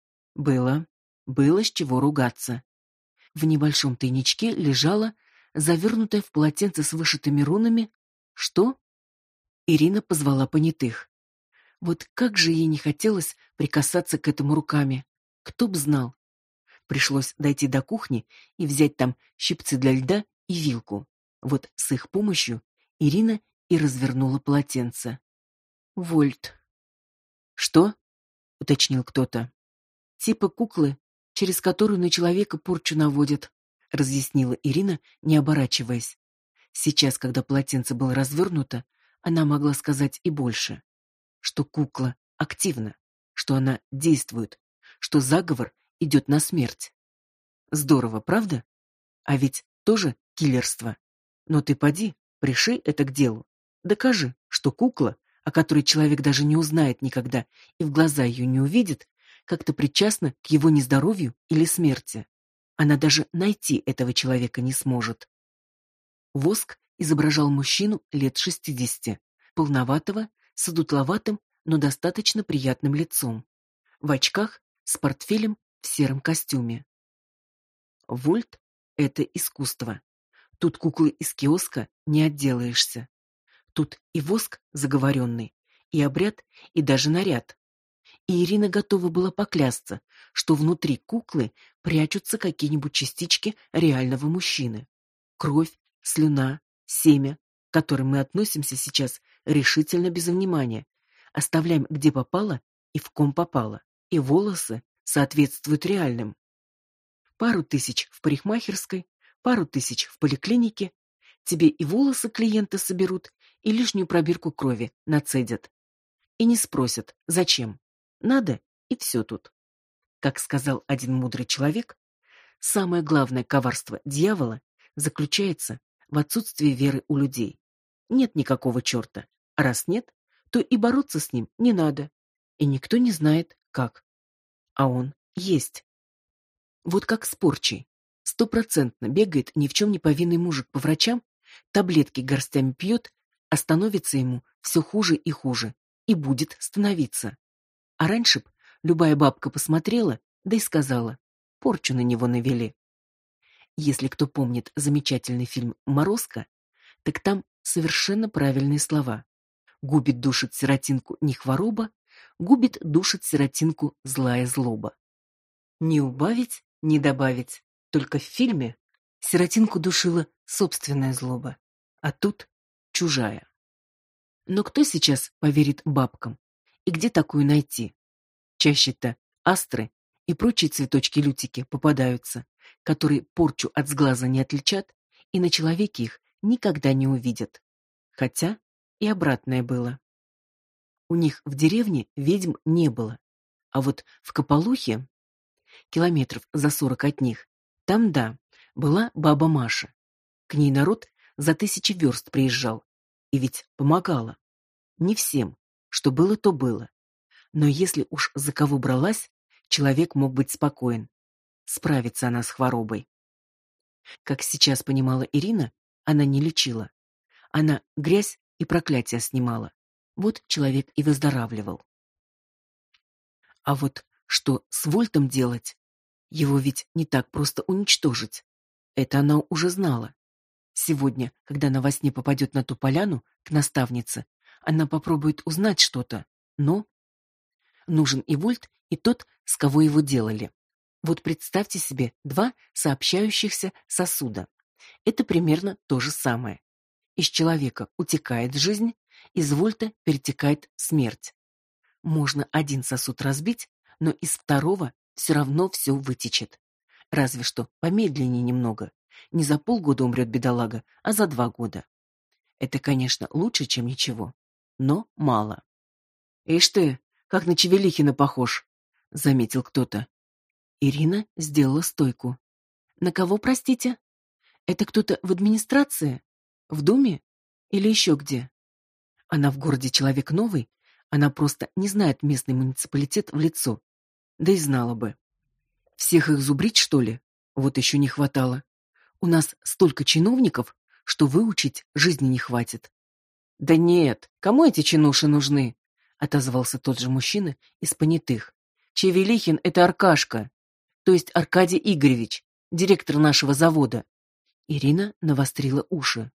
A: Было с чего ругаться. В небольшом тайничке лежала, завернутая в полотенце с вышитыми рунами, что? Ирина позвала понятых. Вот как же ей не хотелось прикасаться к этому руками. Кто б знал. Пришлось дойти до кухни и взять там щипцы для льда и вилку. Вот с их помощью Ирина и развернула полотенце. Вольт. Что? Уточнил кто-то. Типа куклы, через которую на человека порчу наводят, разъяснила Ирина, не оборачиваясь. Сейчас, когда полотенце было развернуто, она могла сказать и больше. Что кукла активна, что она действует, что заговор идет на смерть. Здорово, правда? А ведь тоже киллерство. Но ты поди, пришей это к делу. Докажи, что кукла, о которой человек даже не узнает никогда и в глаза ее не увидит, как-то причастна к его нездоровью или смерти. Она даже найти этого человека не сможет. Воск изображал мужчину лет 60, полноватого, с одутловатым, но достаточно приятным лицом. В очках, с портфелем, в сером костюме. Вольт — это искусство. Тут куклы из киоска не отделаешься. Тут и воск заговоренный, и обряд, и даже наряд. И Ирина готова была поклясться, что внутри куклы прячутся какие-нибудь частички реального мужчины. Кровь, слюна, семя, к которым мы относимся сейчас решительно без внимания, оставляем где попало и в ком попало, и волосы соответствуют реальным. Пару тысяч в парикмахерской, пару тысяч в поликлинике, тебе и волосы клиента соберут, и лишнюю пробирку крови нацедят. И не спросят, зачем. Надо, и все тут. Как сказал один мудрый человек, самое главное коварство дьявола заключается в отсутствии веры у людей. Нет никакого черта, а раз нет, то и бороться с ним не надо, и никто не знает, как. А он есть. Вот как с порчей. 100% бегает ни в чем не повинный мужик по врачам, таблетки горстями пьет, а становится ему все хуже и хуже, и будет становиться. А раньше б любая бабка посмотрела, да и сказала, порчу на него навели. Если кто помнит замечательный фильм «Морозко», так там совершенно правильные слова. Губит душит сиротинку не хвороба, губит душит сиротинку злая злоба. Не убавить, не добавить. Только в фильме сиротинку душила собственная злоба, а тут чужая. Но кто сейчас поверит бабкам? И где такую найти? Чаще-то астры и прочие цветочки-лютики попадаются, которые порчу от сглаза не отличат и на человеке их никогда не увидят. Хотя и обратное было. У них в деревне ведьм не было, а вот в Кополухе, километров за 40 от них, там, да, была баба Маша. К ней народ за 1000 верст приезжал, и ведь помогала. Не всем, что было, то было. Но если уж за кого бралась, человек мог быть спокоен. Справится она с хворобой. Как сейчас понимала Ирина, она не лечила. Она грязь и проклятия снимала. Вот человек и выздоравливал. А вот что с Вольтом делать? Его ведь не так просто уничтожить. Это она уже знала. Сегодня, когда она во сне попадет на ту поляну, к наставнице, она попробует узнать что-то, но нужен и Вольт, и тот, с кого его делали. Вот представьте себе два сообщающихся сосуда. Это примерно то же самое. Из человека утекает жизнь, из Вольта перетекает смерть. Можно один сосуд разбить, но из второго все равно все вытечет. Разве что помедленнее немного. Не за полгода умрет бедолага, а за 2 года. Это, конечно, лучше, чем ничего, но мало. «Ишь ты, как на Чевелихина похож», — заметил кто-то. Ирина сделала стойку. «На кого, простите? Это кто-то в администрации? В Думе? Или еще где?» Она в городе человек новый, она просто не знает местный муниципалитет в лицо. Да и знала бы. Всех их зубрить, что ли? Вот еще не хватало. У нас столько чиновников, что выучить жизни не хватит. Да нет, кому эти чинуши нужны? Отозвался тот же мужчина из понятых. Чевелихин — это Аркашка, то есть Аркадий Игоревич, директор нашего завода. Ирина навострила уши.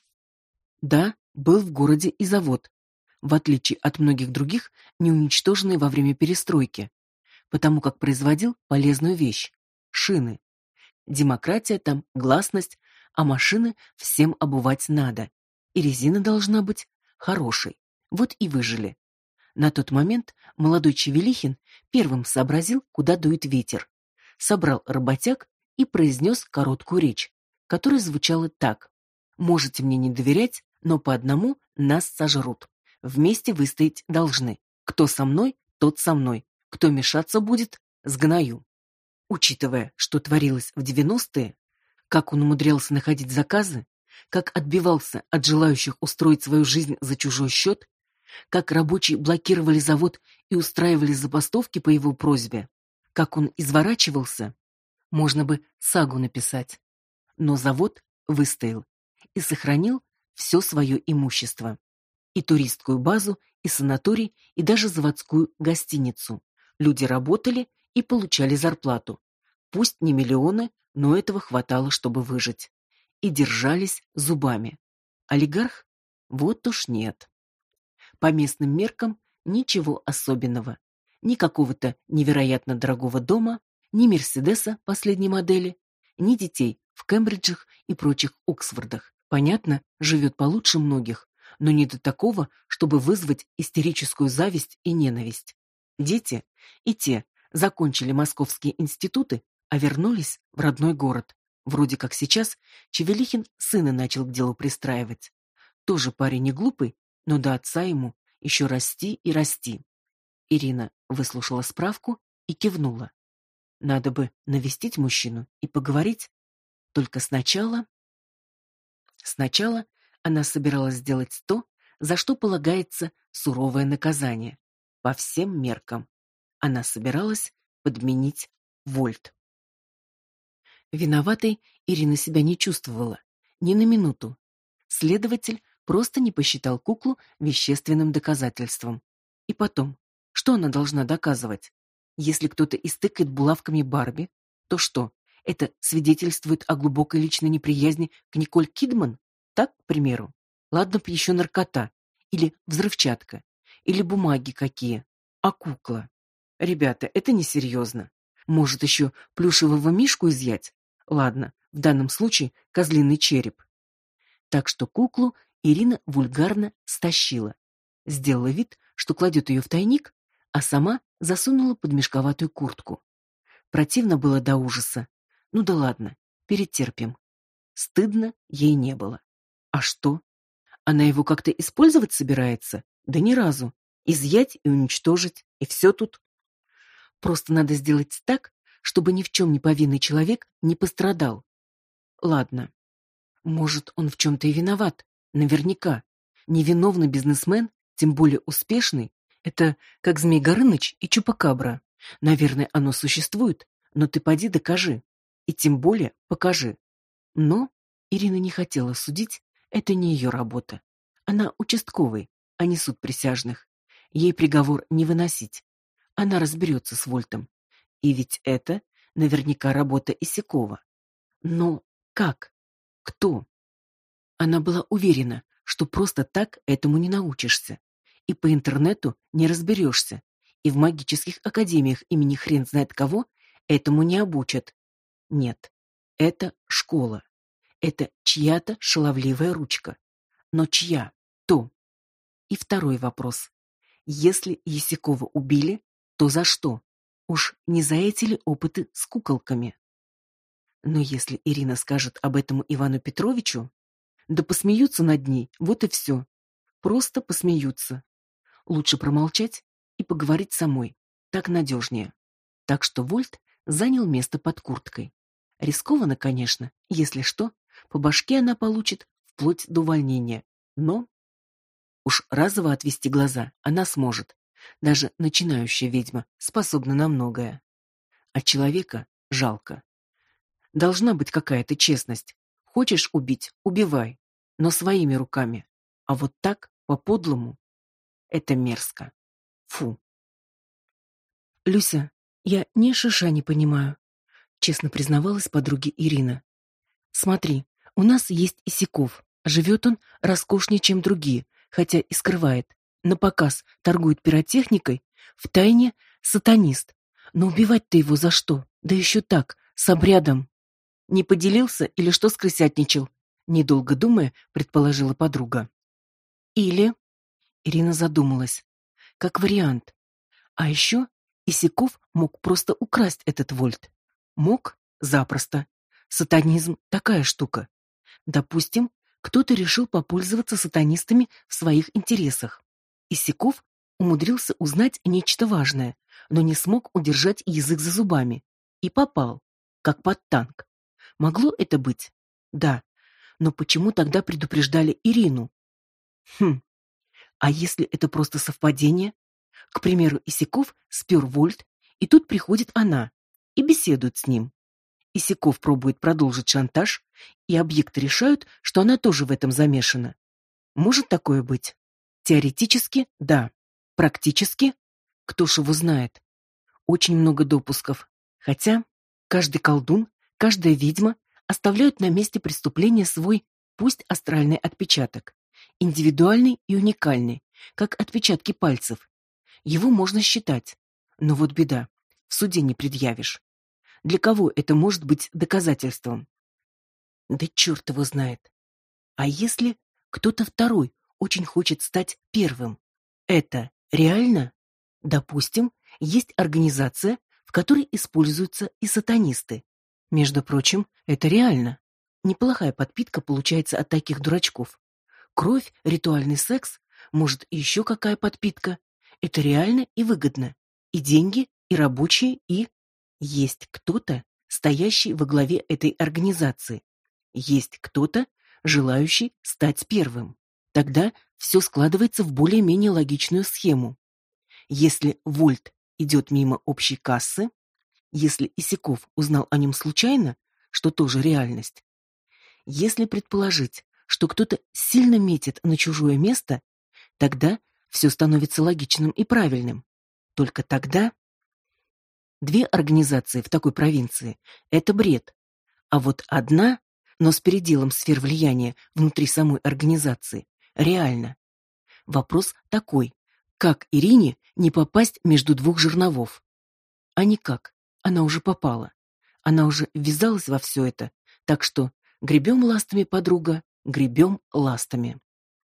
A: Да, был в городе и завод, в отличие от многих других, не уничтоженный во время перестройки, потому как производил полезную вещь — шины. Демократия там, гласность, а машины всем обувать надо. И резина должна быть хорошей. Вот и выжили. На тот момент молодой Чевелихин первым сообразил, куда дует ветер. Собрал работяг и произнес короткую речь, которая звучала так: «Можете мне не доверять, но по одному нас сожрут. Вместе выстоять должны. Кто со мной, тот со мной. Кто мешаться будет, сгною». Учитывая, что творилось в 90-е, как он умудрялся находить заказы, как отбивался от желающих устроить свою жизнь за чужой счет, как рабочие блокировали завод и устраивали забастовки по его просьбе, как он изворачивался, можно бы сагу написать. Но завод выстоял и сохранил все свое имущество. И туристскую базу, и санаторий, и даже заводскую гостиницу. Люди работали и получали зарплату. Пусть не миллионы, но этого хватало, чтобы выжить. И держались зубами. Олигарх? Вот уж нет. По местным меркам ничего особенного. Ни какого-то невероятно дорогого дома, ни Мерседеса последней модели, ни детей в Кембриджах и прочих Оксфордах. Понятно, живет получше многих, но не до такого, чтобы вызвать истерическую зависть и ненависть. Дети, и те, закончили московские институты, а вернулись в родной город. Вроде как сейчас Чевелихин сына начал к делу пристраивать. Тоже парень не глупый, но до отца ему еще расти и расти. Ирина выслушала справку и кивнула. Надо бы навестить мужчину и поговорить. Только сначала она собиралась сделать то, за что полагается суровое наказание. По всем меркам. Она собиралась подменить Вольт. Виноватой Ирина себя не чувствовала. Ни на минуту. Следователь просто не посчитал куклу вещественным доказательством. И потом, что она должна доказывать? Если кто-то истыкает булавками Барби, то что, это свидетельствует о глубокой личной неприязни к Николь Кидман? Так, к примеру. Ладно б еще наркота, или взрывчатка, или бумаги какие. А кукла? Ребята, это несерьезно. Может, еще плюшевого мишку изъять? Ладно, в данном случае козлиный череп. Так что куклу Ирина вульгарно стащила. Сделала вид, что кладет ее в тайник, а сама засунула под мешковатую куртку. Противно было до ужаса. Ну да ладно, перетерпим. Стыдно ей не было. А что? Она его как-то использовать собирается? Да ни разу. Изъять и уничтожить, и все тут. Просто надо сделать так, чтобы ни в чем не повинный человек не пострадал. Ладно. Может, он в чем-то и виноват. Наверняка. Невиновный бизнесмен, тем более успешный, это как Змей Горыныч и Чупакабра. Наверное, оно существует, но ты поди докажи. И тем более покажи. Но Ирина не хотела судить, это не ее работа. Она участковый, а не суд присяжных. Ей приговор не выносить. Она разберется с Вольтом. И ведь это наверняка работа Исякова. Но как? Кто? Она была уверена, что просто так этому не научишься. И по интернету не разберешься. И в магических академиях имени хрен знает кого этому не обучат. Нет, это школа. Это чья-то шаловливая ручка. Но чья? То. И второй вопрос. Если Есякова убили, то за что? Уж не за эти ли опыты с куколками? Но если Ирина скажет об этом Ивану Петровичу, да посмеются над ней, вот и все. Просто посмеются. Лучше промолчать и поговорить самой. Так надежнее. Так что Вольт занял место под курткой. Рискованно, конечно, если что, по башке она получит вплоть до увольнения. Но уж разово отвести глаза она сможет. Даже начинающая ведьма способна на многое. А человека жалко. Должна быть какая-то честность. Хочешь убить — убивай, но своими руками. А вот так, по-подлому, это мерзко. Фу. Люся, я ни шиша не понимаю, честно признавалась подруге Ирина. Смотри, у нас есть Исяков. Живет он роскошнее, чем другие, хотя и скрывает. Напоказ торгует пиротехникой, втайне сатанист. Но убивать-то его за что? Да еще так, с обрядом. Не поделился или что скрысятничал? Недолго думая, предположила подруга. Или... Ирина задумалась. Как вариант. А еще Исяков мог просто украсть этот вольт. Мог? Запросто. Сатанизм — такая штука. Допустим, кто-то решил попользоваться сатанистами в своих интересах. Исяков умудрился узнать нечто важное, но не смог удержать язык за зубами. И попал, как под танк. Могло это быть? Да. Но почему тогда предупреждали Ирину? А если это просто совпадение? К примеру, Исяков спер вольт, и тут приходит она и беседует с ним. Исяков пробует продолжить шантаж, и объекты решают, что она тоже в этом замешана. Может такое быть? Теоретически, да. Практически? Кто ж его знает? Очень много допусков. Хотя каждый колдун, каждая ведьма оставляют на месте преступления свой, пусть астральный отпечаток. Индивидуальный и уникальный, как отпечатки пальцев. Его можно считать. Но вот беда. В суде не предъявишь. Для кого это может быть доказательством? Да черт его знает. А если кто-то второй очень хочет стать первым? Это реально? Допустим, есть организация, в которой используются и сатанисты. Между прочим, это реально. Неплохая подпитка получается от таких дурачков. Кровь, ритуальный секс, может, и еще какая подпитка. Это реально и выгодно. И деньги, и рабочие, и... Есть кто-то, стоящий во главе этой организации. Есть кто-то, желающий стать первым. Тогда все складывается в более-менее логичную схему. Если вольт идет мимо общей кассы, если Исяков узнал о нем случайно, что тоже реальность, если предположить, что кто-то сильно метит на чужое место, тогда все становится логичным и правильным. Только тогда две организации в такой провинции — это бред. А вот одна, но с переделом сфер влияния внутри самой организации, реально. Вопрос такой: как Ирине не попасть между двух жерновов? А никак, она уже попала. Она уже ввязалась во все это, так что гребем ластами, подруга, гребем ластами.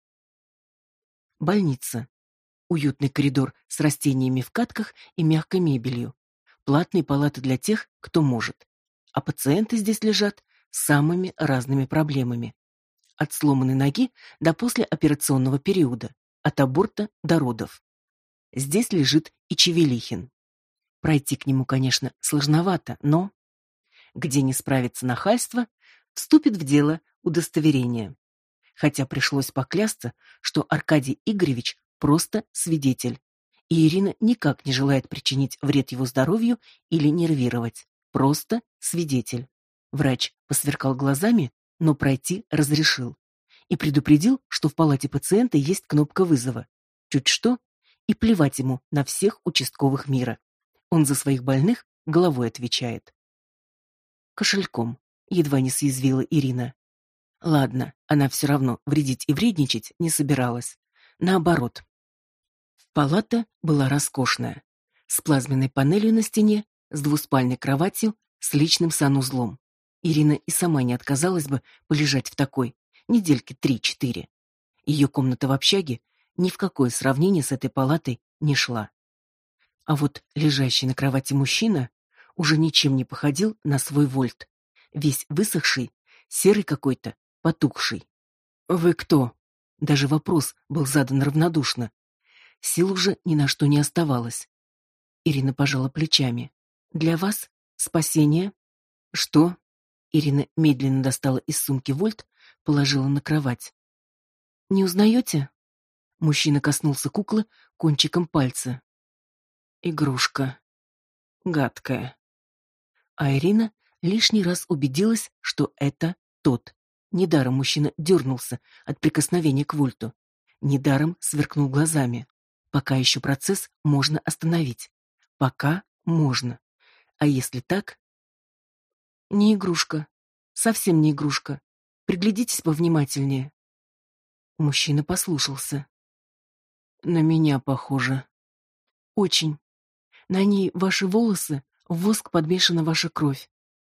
A: Больница. Уютный коридор с растениями в катках и мягкой мебелью. Платные палаты для тех, кто может. А пациенты здесь лежат с самыми разными проблемами. От сломанной ноги до послеоперационного периода, от аборта до родов. Здесь лежит и Чевелихин. Пройти к нему, конечно, сложновато, но... Где не справится нахальство, вступит в дело удостоверение. Хотя пришлось поклясться, что Аркадий Игоревич просто свидетель. И Ирина никак не желает причинить вред его здоровью или нервировать. Просто свидетель. Врач посверкал глазами, но пройти разрешил. И предупредил, что в палате пациента есть кнопка вызова. Чуть что, и плевать ему на всех участковых мира. Он за своих больных головой отвечает. Кошельком, едва не съязвила Ирина. Ладно, она все равно вредить и вредничать не собиралась. Наоборот. Палата была роскошная, с плазменной панелью на стене, с двуспальной кроватью, с личным санузлом. Ирина и сама не отказалась бы полежать в такой, недельки 3-4. Ее комната в общаге ни в какое сравнение с этой палатой не шла. А вот лежащий на кровати мужчина уже ничем не походил на свой Вольт. Весь высохший, серый какой-то, потухший. «Вы кто?» Даже вопрос был задан равнодушно. Сил уже ни на что не оставалось. Ирина пожала плечами. «Для вас спасение?» «Что?» Ирина медленно достала из сумки Вольт, положила на кровать. «Не узнаете?» Мужчина коснулся куклы кончиком пальца. Игрушка. Гадкая. А Ирина лишний раз убедилась, что это тот. Недаром мужчина дернулся от прикосновения к Вольту. Недаром сверкнул глазами. Пока еще процесс можно остановить. Пока можно. А если так? Не игрушка. Совсем не игрушка. Приглядитесь повнимательнее. Мужчина послушался. На меня похоже. Очень. На ней ваши волосы, в воск подмешана ваша кровь.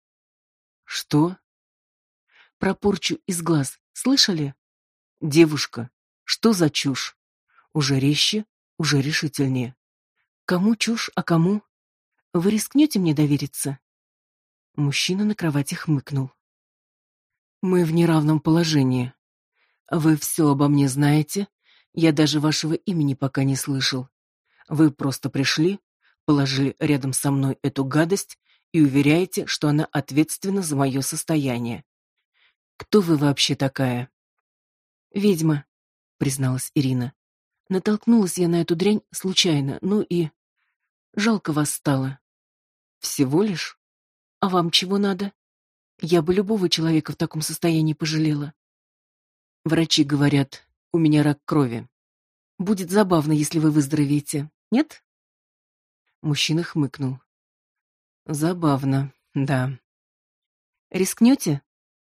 A: Что? Про порчу из глаз слышали? Девушка, что за чушь? Уже резче, уже решительнее. Кому чушь, а кому? Вы рискнете мне довериться? Мужчина на кровати хмыкнул. Мы в неравном положении. Вы все обо мне знаете, я даже вашего имени пока не слышал. Вы просто пришли, положили рядом со мной эту гадость и уверяете, что она ответственна за мое состояние. Кто вы вообще такая? Ведьма, призналась Ирина. Натолкнулась я на эту дрянь случайно, ну и... Жалко вас стало. Всего лишь? А вам чего надо? Я бы любого человека в таком состоянии пожалела. Врачи говорят, у меня рак крови. Будет забавно, если вы выздоровеете, нет? Мужчина хмыкнул. Забавно, да. Рискнете?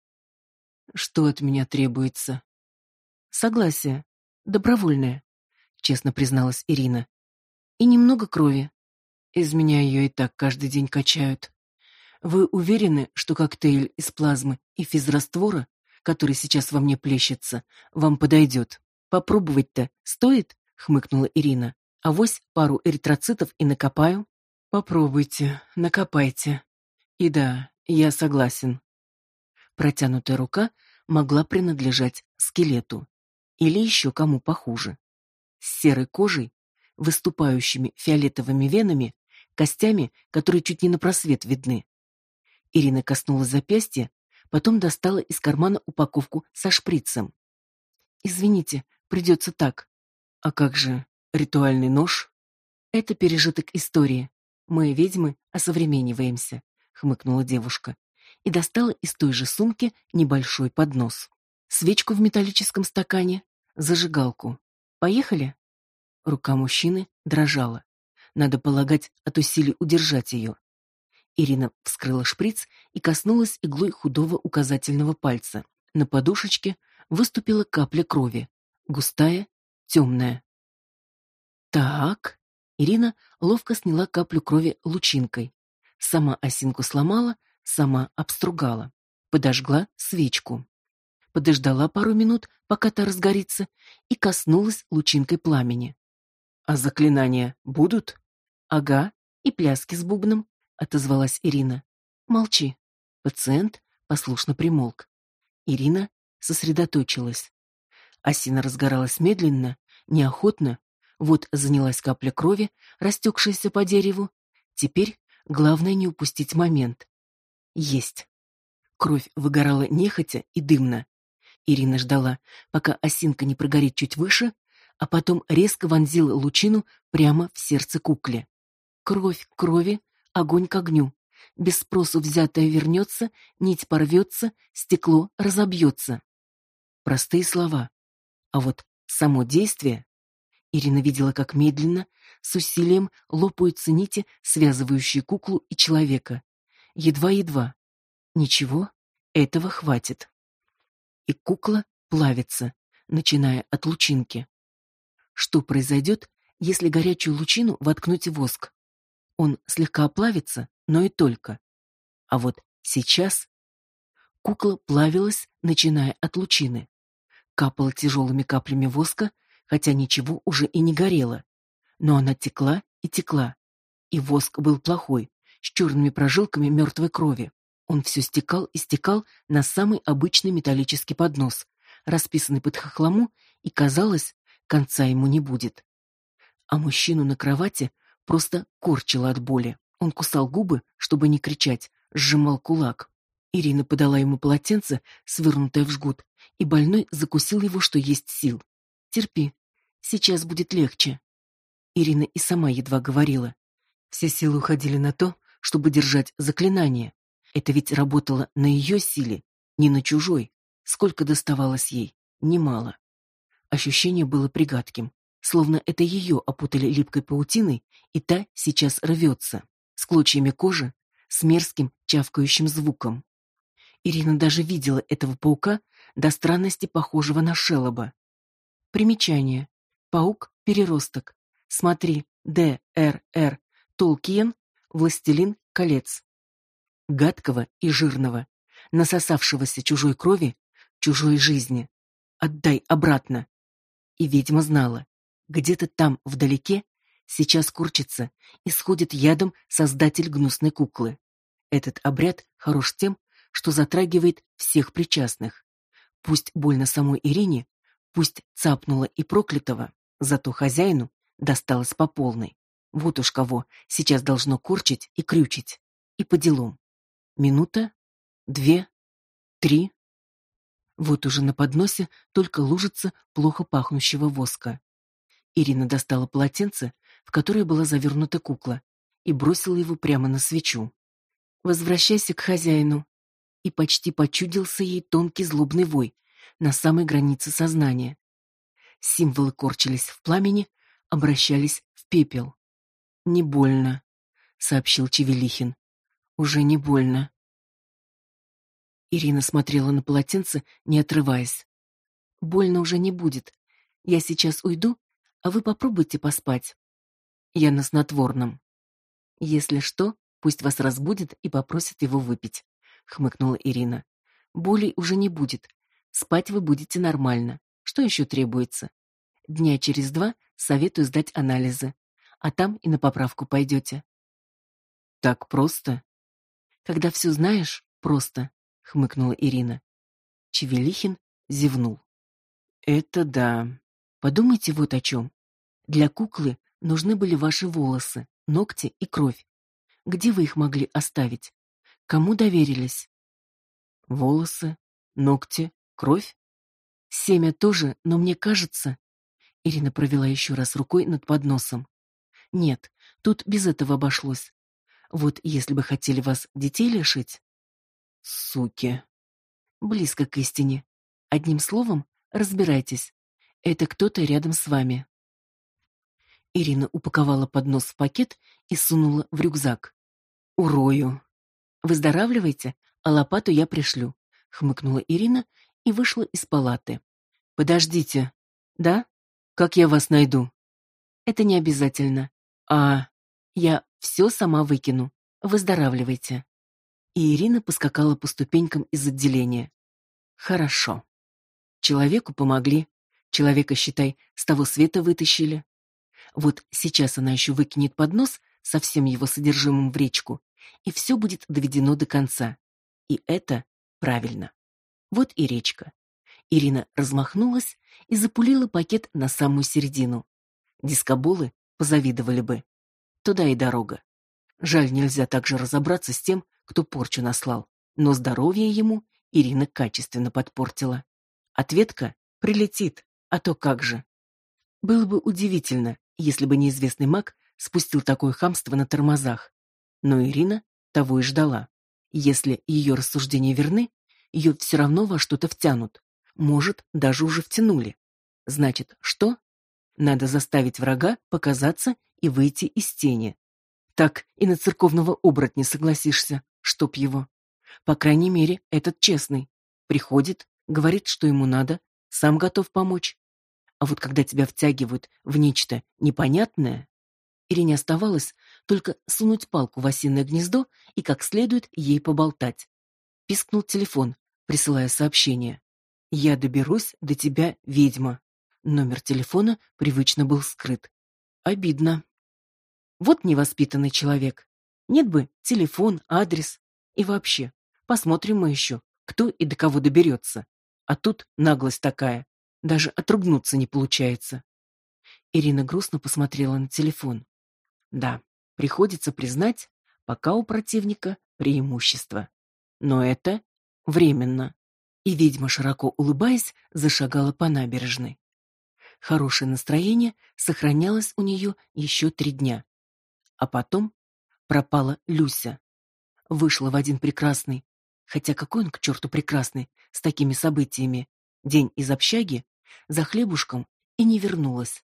A: Что от меня требуется? Согласие. Добровольное, честно призналась Ирина. И немного крови. Из меня ее и так каждый день качают. Вы уверены, что коктейль из плазмы и физраствора, который сейчас во мне плещется, вам подойдет? Попробовать-то стоит? Хмыкнула Ирина. Авось пару эритроцитов и накопаю. Попробуйте, накопайте. И да, я согласен. Протянутая рука могла принадлежать скелету или еще кому похуже. С серой кожей, выступающими фиолетовыми венами, костями, которые чуть не напросвет видны. Ирина коснулась запястья, потом достала из кармана упаковку со шприцем. Извините, придется так. А как же ритуальный нож? Это пережиток истории. Мы, ведьмы, осовремениваемся, хмыкнула девушка и достала из той же сумки небольшой поднос. Свечку в металлическом стакане, зажигалку. Поехали? Рука мужчины дрожала. Надо полагать, от усилий удержать ее. Ирина вскрыла шприц и коснулась иглой худого указательного пальца. На подушечке выступила капля крови, густая, темная. Так, Ирина ловко сняла каплю крови лучинкой. Сама осинку сломала, сама обстругала. Подожгла свечку. Подождала пару минут, пока та разгорится, и коснулась лучинкой пламени. А заклинания будут? Ага, и пляски с бубном, отозвалась Ирина. Молчи. Пациент послушно примолк. Ирина сосредоточилась. Осина разгоралась медленно, неохотно. Вот занялась капля крови, растекшаяся по дереву. Теперь главное не упустить момент. Есть. Кровь выгорала нехотя и дымно. Ирина ждала, пока осинка не прогорит чуть выше, а потом резко вонзила лучину прямо в сердце кукле. Кровь к крови, огонь к огню. Без спросу взятое вернется, нить порвется, стекло разобьется. Простые слова. А вот само действие... Ирина видела, как медленно, с усилием лопаются нити, связывающие куклу и человека. Едва-едва. Ничего, этого хватит. И кукла плавится, начиная от лучинки. Что произойдет, если горячую лучину воткнуть в воск? Он слегка оплавится, но и только. А вот сейчас кукла плавилась, начиная от лучины. Капала тяжелыми каплями воска, хотя ничего уже и не горело. Но она текла и текла. И воск был плохой, с черными прожилками мертвой крови. Он все стекал и стекал на самый обычный металлический поднос, расписанный под хохлому, и, казалось, конца ему не будет. А мужчину на кровати просто корчило от боли. Он кусал губы, чтобы не кричать, сжимал кулак. Ирина подала ему полотенце, свернутое в жгут, и больной закусил его, что есть сил. «Терпи, сейчас будет легче». Ирина и сама едва говорила. Все силы уходили на то, чтобы держать заклинание. Это ведь работало на ее силе, не на чужой. Сколько доставалось ей? Немало. Ощущение было пригадким, словно это ее опутали липкой паутиной, и та сейчас рвется, с клочьями кожи, с мерзким чавкающим звуком. Ирина даже видела этого паука, до странности похожего на шелоба. Примечание. Паук-переросток. Смотри, Д.Р.Р. Толкиен, «Властелин колец». Гадкого и жирного, насосавшегося чужой крови, чужой жизни. Отдай обратно. И ведьма знала, где-то там, вдалеке, сейчас курчится и сходит ядом создатель гнусной куклы. Этот обряд хорош тем, что затрагивает всех причастных. Пусть больно самой Ирине, пусть цапнула и проклятого, зато хозяину досталось по полной. Вот уж кого сейчас должно корчить и крючить. И по делам. Минута, 2, 3. Вот уже на подносе только лужица плохо пахнущего воска. Ирина достала полотенце, в которое была завернута кукла, и бросила его прямо на свечу. «Возвращайся к хозяину». И почти почудился ей тонкий злобный вой на самой границе сознания. Символы корчились в пламени, обращались в пепел. «Не больно», — сообщил Чевелихин. «Уже не больно». Ирина смотрела на полотенце, не отрываясь. «Больно уже не будет. Я сейчас уйду, а вы попробуйте поспать. Я на снотворном. Если что, пусть вас разбудит и попросит его выпить», — хмыкнула Ирина. «Болей уже не будет. Спать вы будете нормально. Что еще требуется? Дня через 2 советую сдать анализы, а там и на поправку пойдете». «Так просто?» «Когда все знаешь, просто», — хмыкнула Ирина. Чевелихин зевнул. «Это да. Подумайте вот о чем. Для куклы нужны были ваши волосы, ногти и кровь. Где вы их могли оставить? Кому доверились?» «Волосы, ногти, кровь? Семя тоже, но мне кажется...» Ирина провела еще раз рукой над подносом. «Нет, тут без этого обошлось. Вот если бы хотели вас детей лишить...» «Суки!» «Близко к истине. Одним словом, разбирайтесь. Это кто-то рядом с вами». Ирина упаковала поднос в пакет и сунула в рюкзак. «Урою!» «Выздоравливайте, а лопату я пришлю», — хмыкнула Ирина и вышла из палаты. «Подождите. Да? Как я вас найду?» «Это не обязательно. Я все сама выкину. Выздоравливайте». И Ирина поскакала по ступенькам из отделения. «Хорошо. Человеку помогли. Человека, считай, с того света вытащили. Вот сейчас она еще выкинет поднос со всем его содержимым в речку, и все будет доведено до конца. И это правильно. Вот и речка». Ирина размахнулась и запулила пакет на самую середину. Дискоболы позавидовали бы. Туда и дорога. Жаль, нельзя также разобраться с тем, кто порчу наслал. Но здоровье ему Ирина качественно подпортила. Ответка прилетит, а то как же. Было бы удивительно, если бы неизвестный маг спустил такое хамство на тормозах. Но Ирина того и ждала. Если ее рассуждения верны, ее все равно во что-то втянут. Может, даже уже втянули. Значит, что? Надо заставить врага показаться и выйти из тени. Так и на церковного оборотня согласишься, чтоб его. По крайней мере, этот честный. Приходит, говорит, что ему надо, сам готов помочь. А вот когда тебя втягивают в нечто непонятное, Ирине оставалось только сунуть палку в осиное гнездо и как следует ей поболтать. Пискнул телефон, присылая сообщение. «Я доберусь до тебя, ведьма». Номер телефона привычно был скрыт. Обидно. Вот невоспитанный человек. Нет бы телефон, адрес. И вообще, посмотрим мы еще, кто и до кого доберется. А тут наглость такая. Даже отругнуться не получается. Ирина грустно посмотрела на телефон. Да, приходится признать, пока у противника преимущество. Но это временно. И ведьма, широко улыбаясь, зашагала по набережной. Хорошее настроение сохранялось у нее еще 3 дня. А потом пропала Люся. Вышла в один прекрасный, хотя какой он к черту прекрасный, с такими событиями, день из общаги, за хлебушком и не вернулась.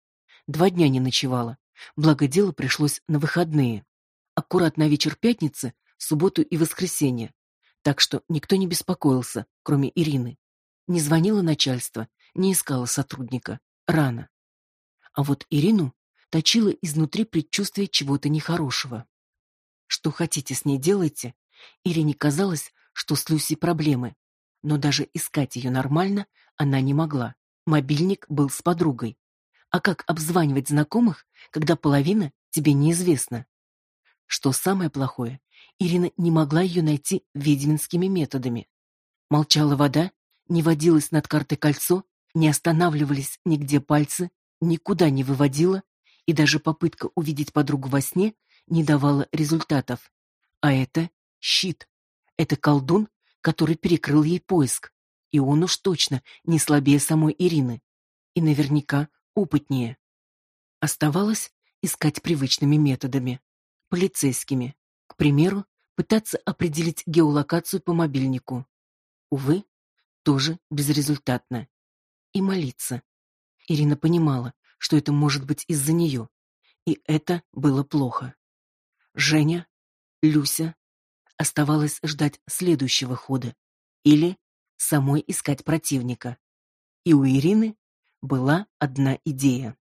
A: 2 дня не ночевала, благо дело пришлось на выходные. Аккурат на вечер пятницы, субботу и воскресенье. Так что никто не беспокоился, кроме Ирины. Не звонило начальство, не искало сотрудника. Рано. А вот Ирину точило изнутри предчувствие чего-то нехорошего. Что хотите с ней делайте. Ирине казалось, что с Люсей проблемы. Но даже искать ее нормально она не могла. Мобильник был с подругой. А как обзванивать знакомых, когда половина тебе неизвестна? Что самое плохое, Ирина не могла ее найти ведьминскими методами. Молчала вода, не водилось над картой кольцо, не останавливались нигде пальцы, никуда не выводила, и даже попытка увидеть подругу во сне не давала результатов. А это щит. Это колдун, который перекрыл ей поиск. И он уж точно не слабее самой Ирины. И наверняка опытнее. Оставалось искать привычными методами. Полицейскими. К примеру, пытаться определить геолокацию по мобильнику. Увы, тоже безрезультатно. И молиться. Ирина понимала, что это может быть из-за нее. И это было плохо. Женя, Люся. Оставалось ждать следующего хода. Или самой искать противника. И у Ирины была одна идея.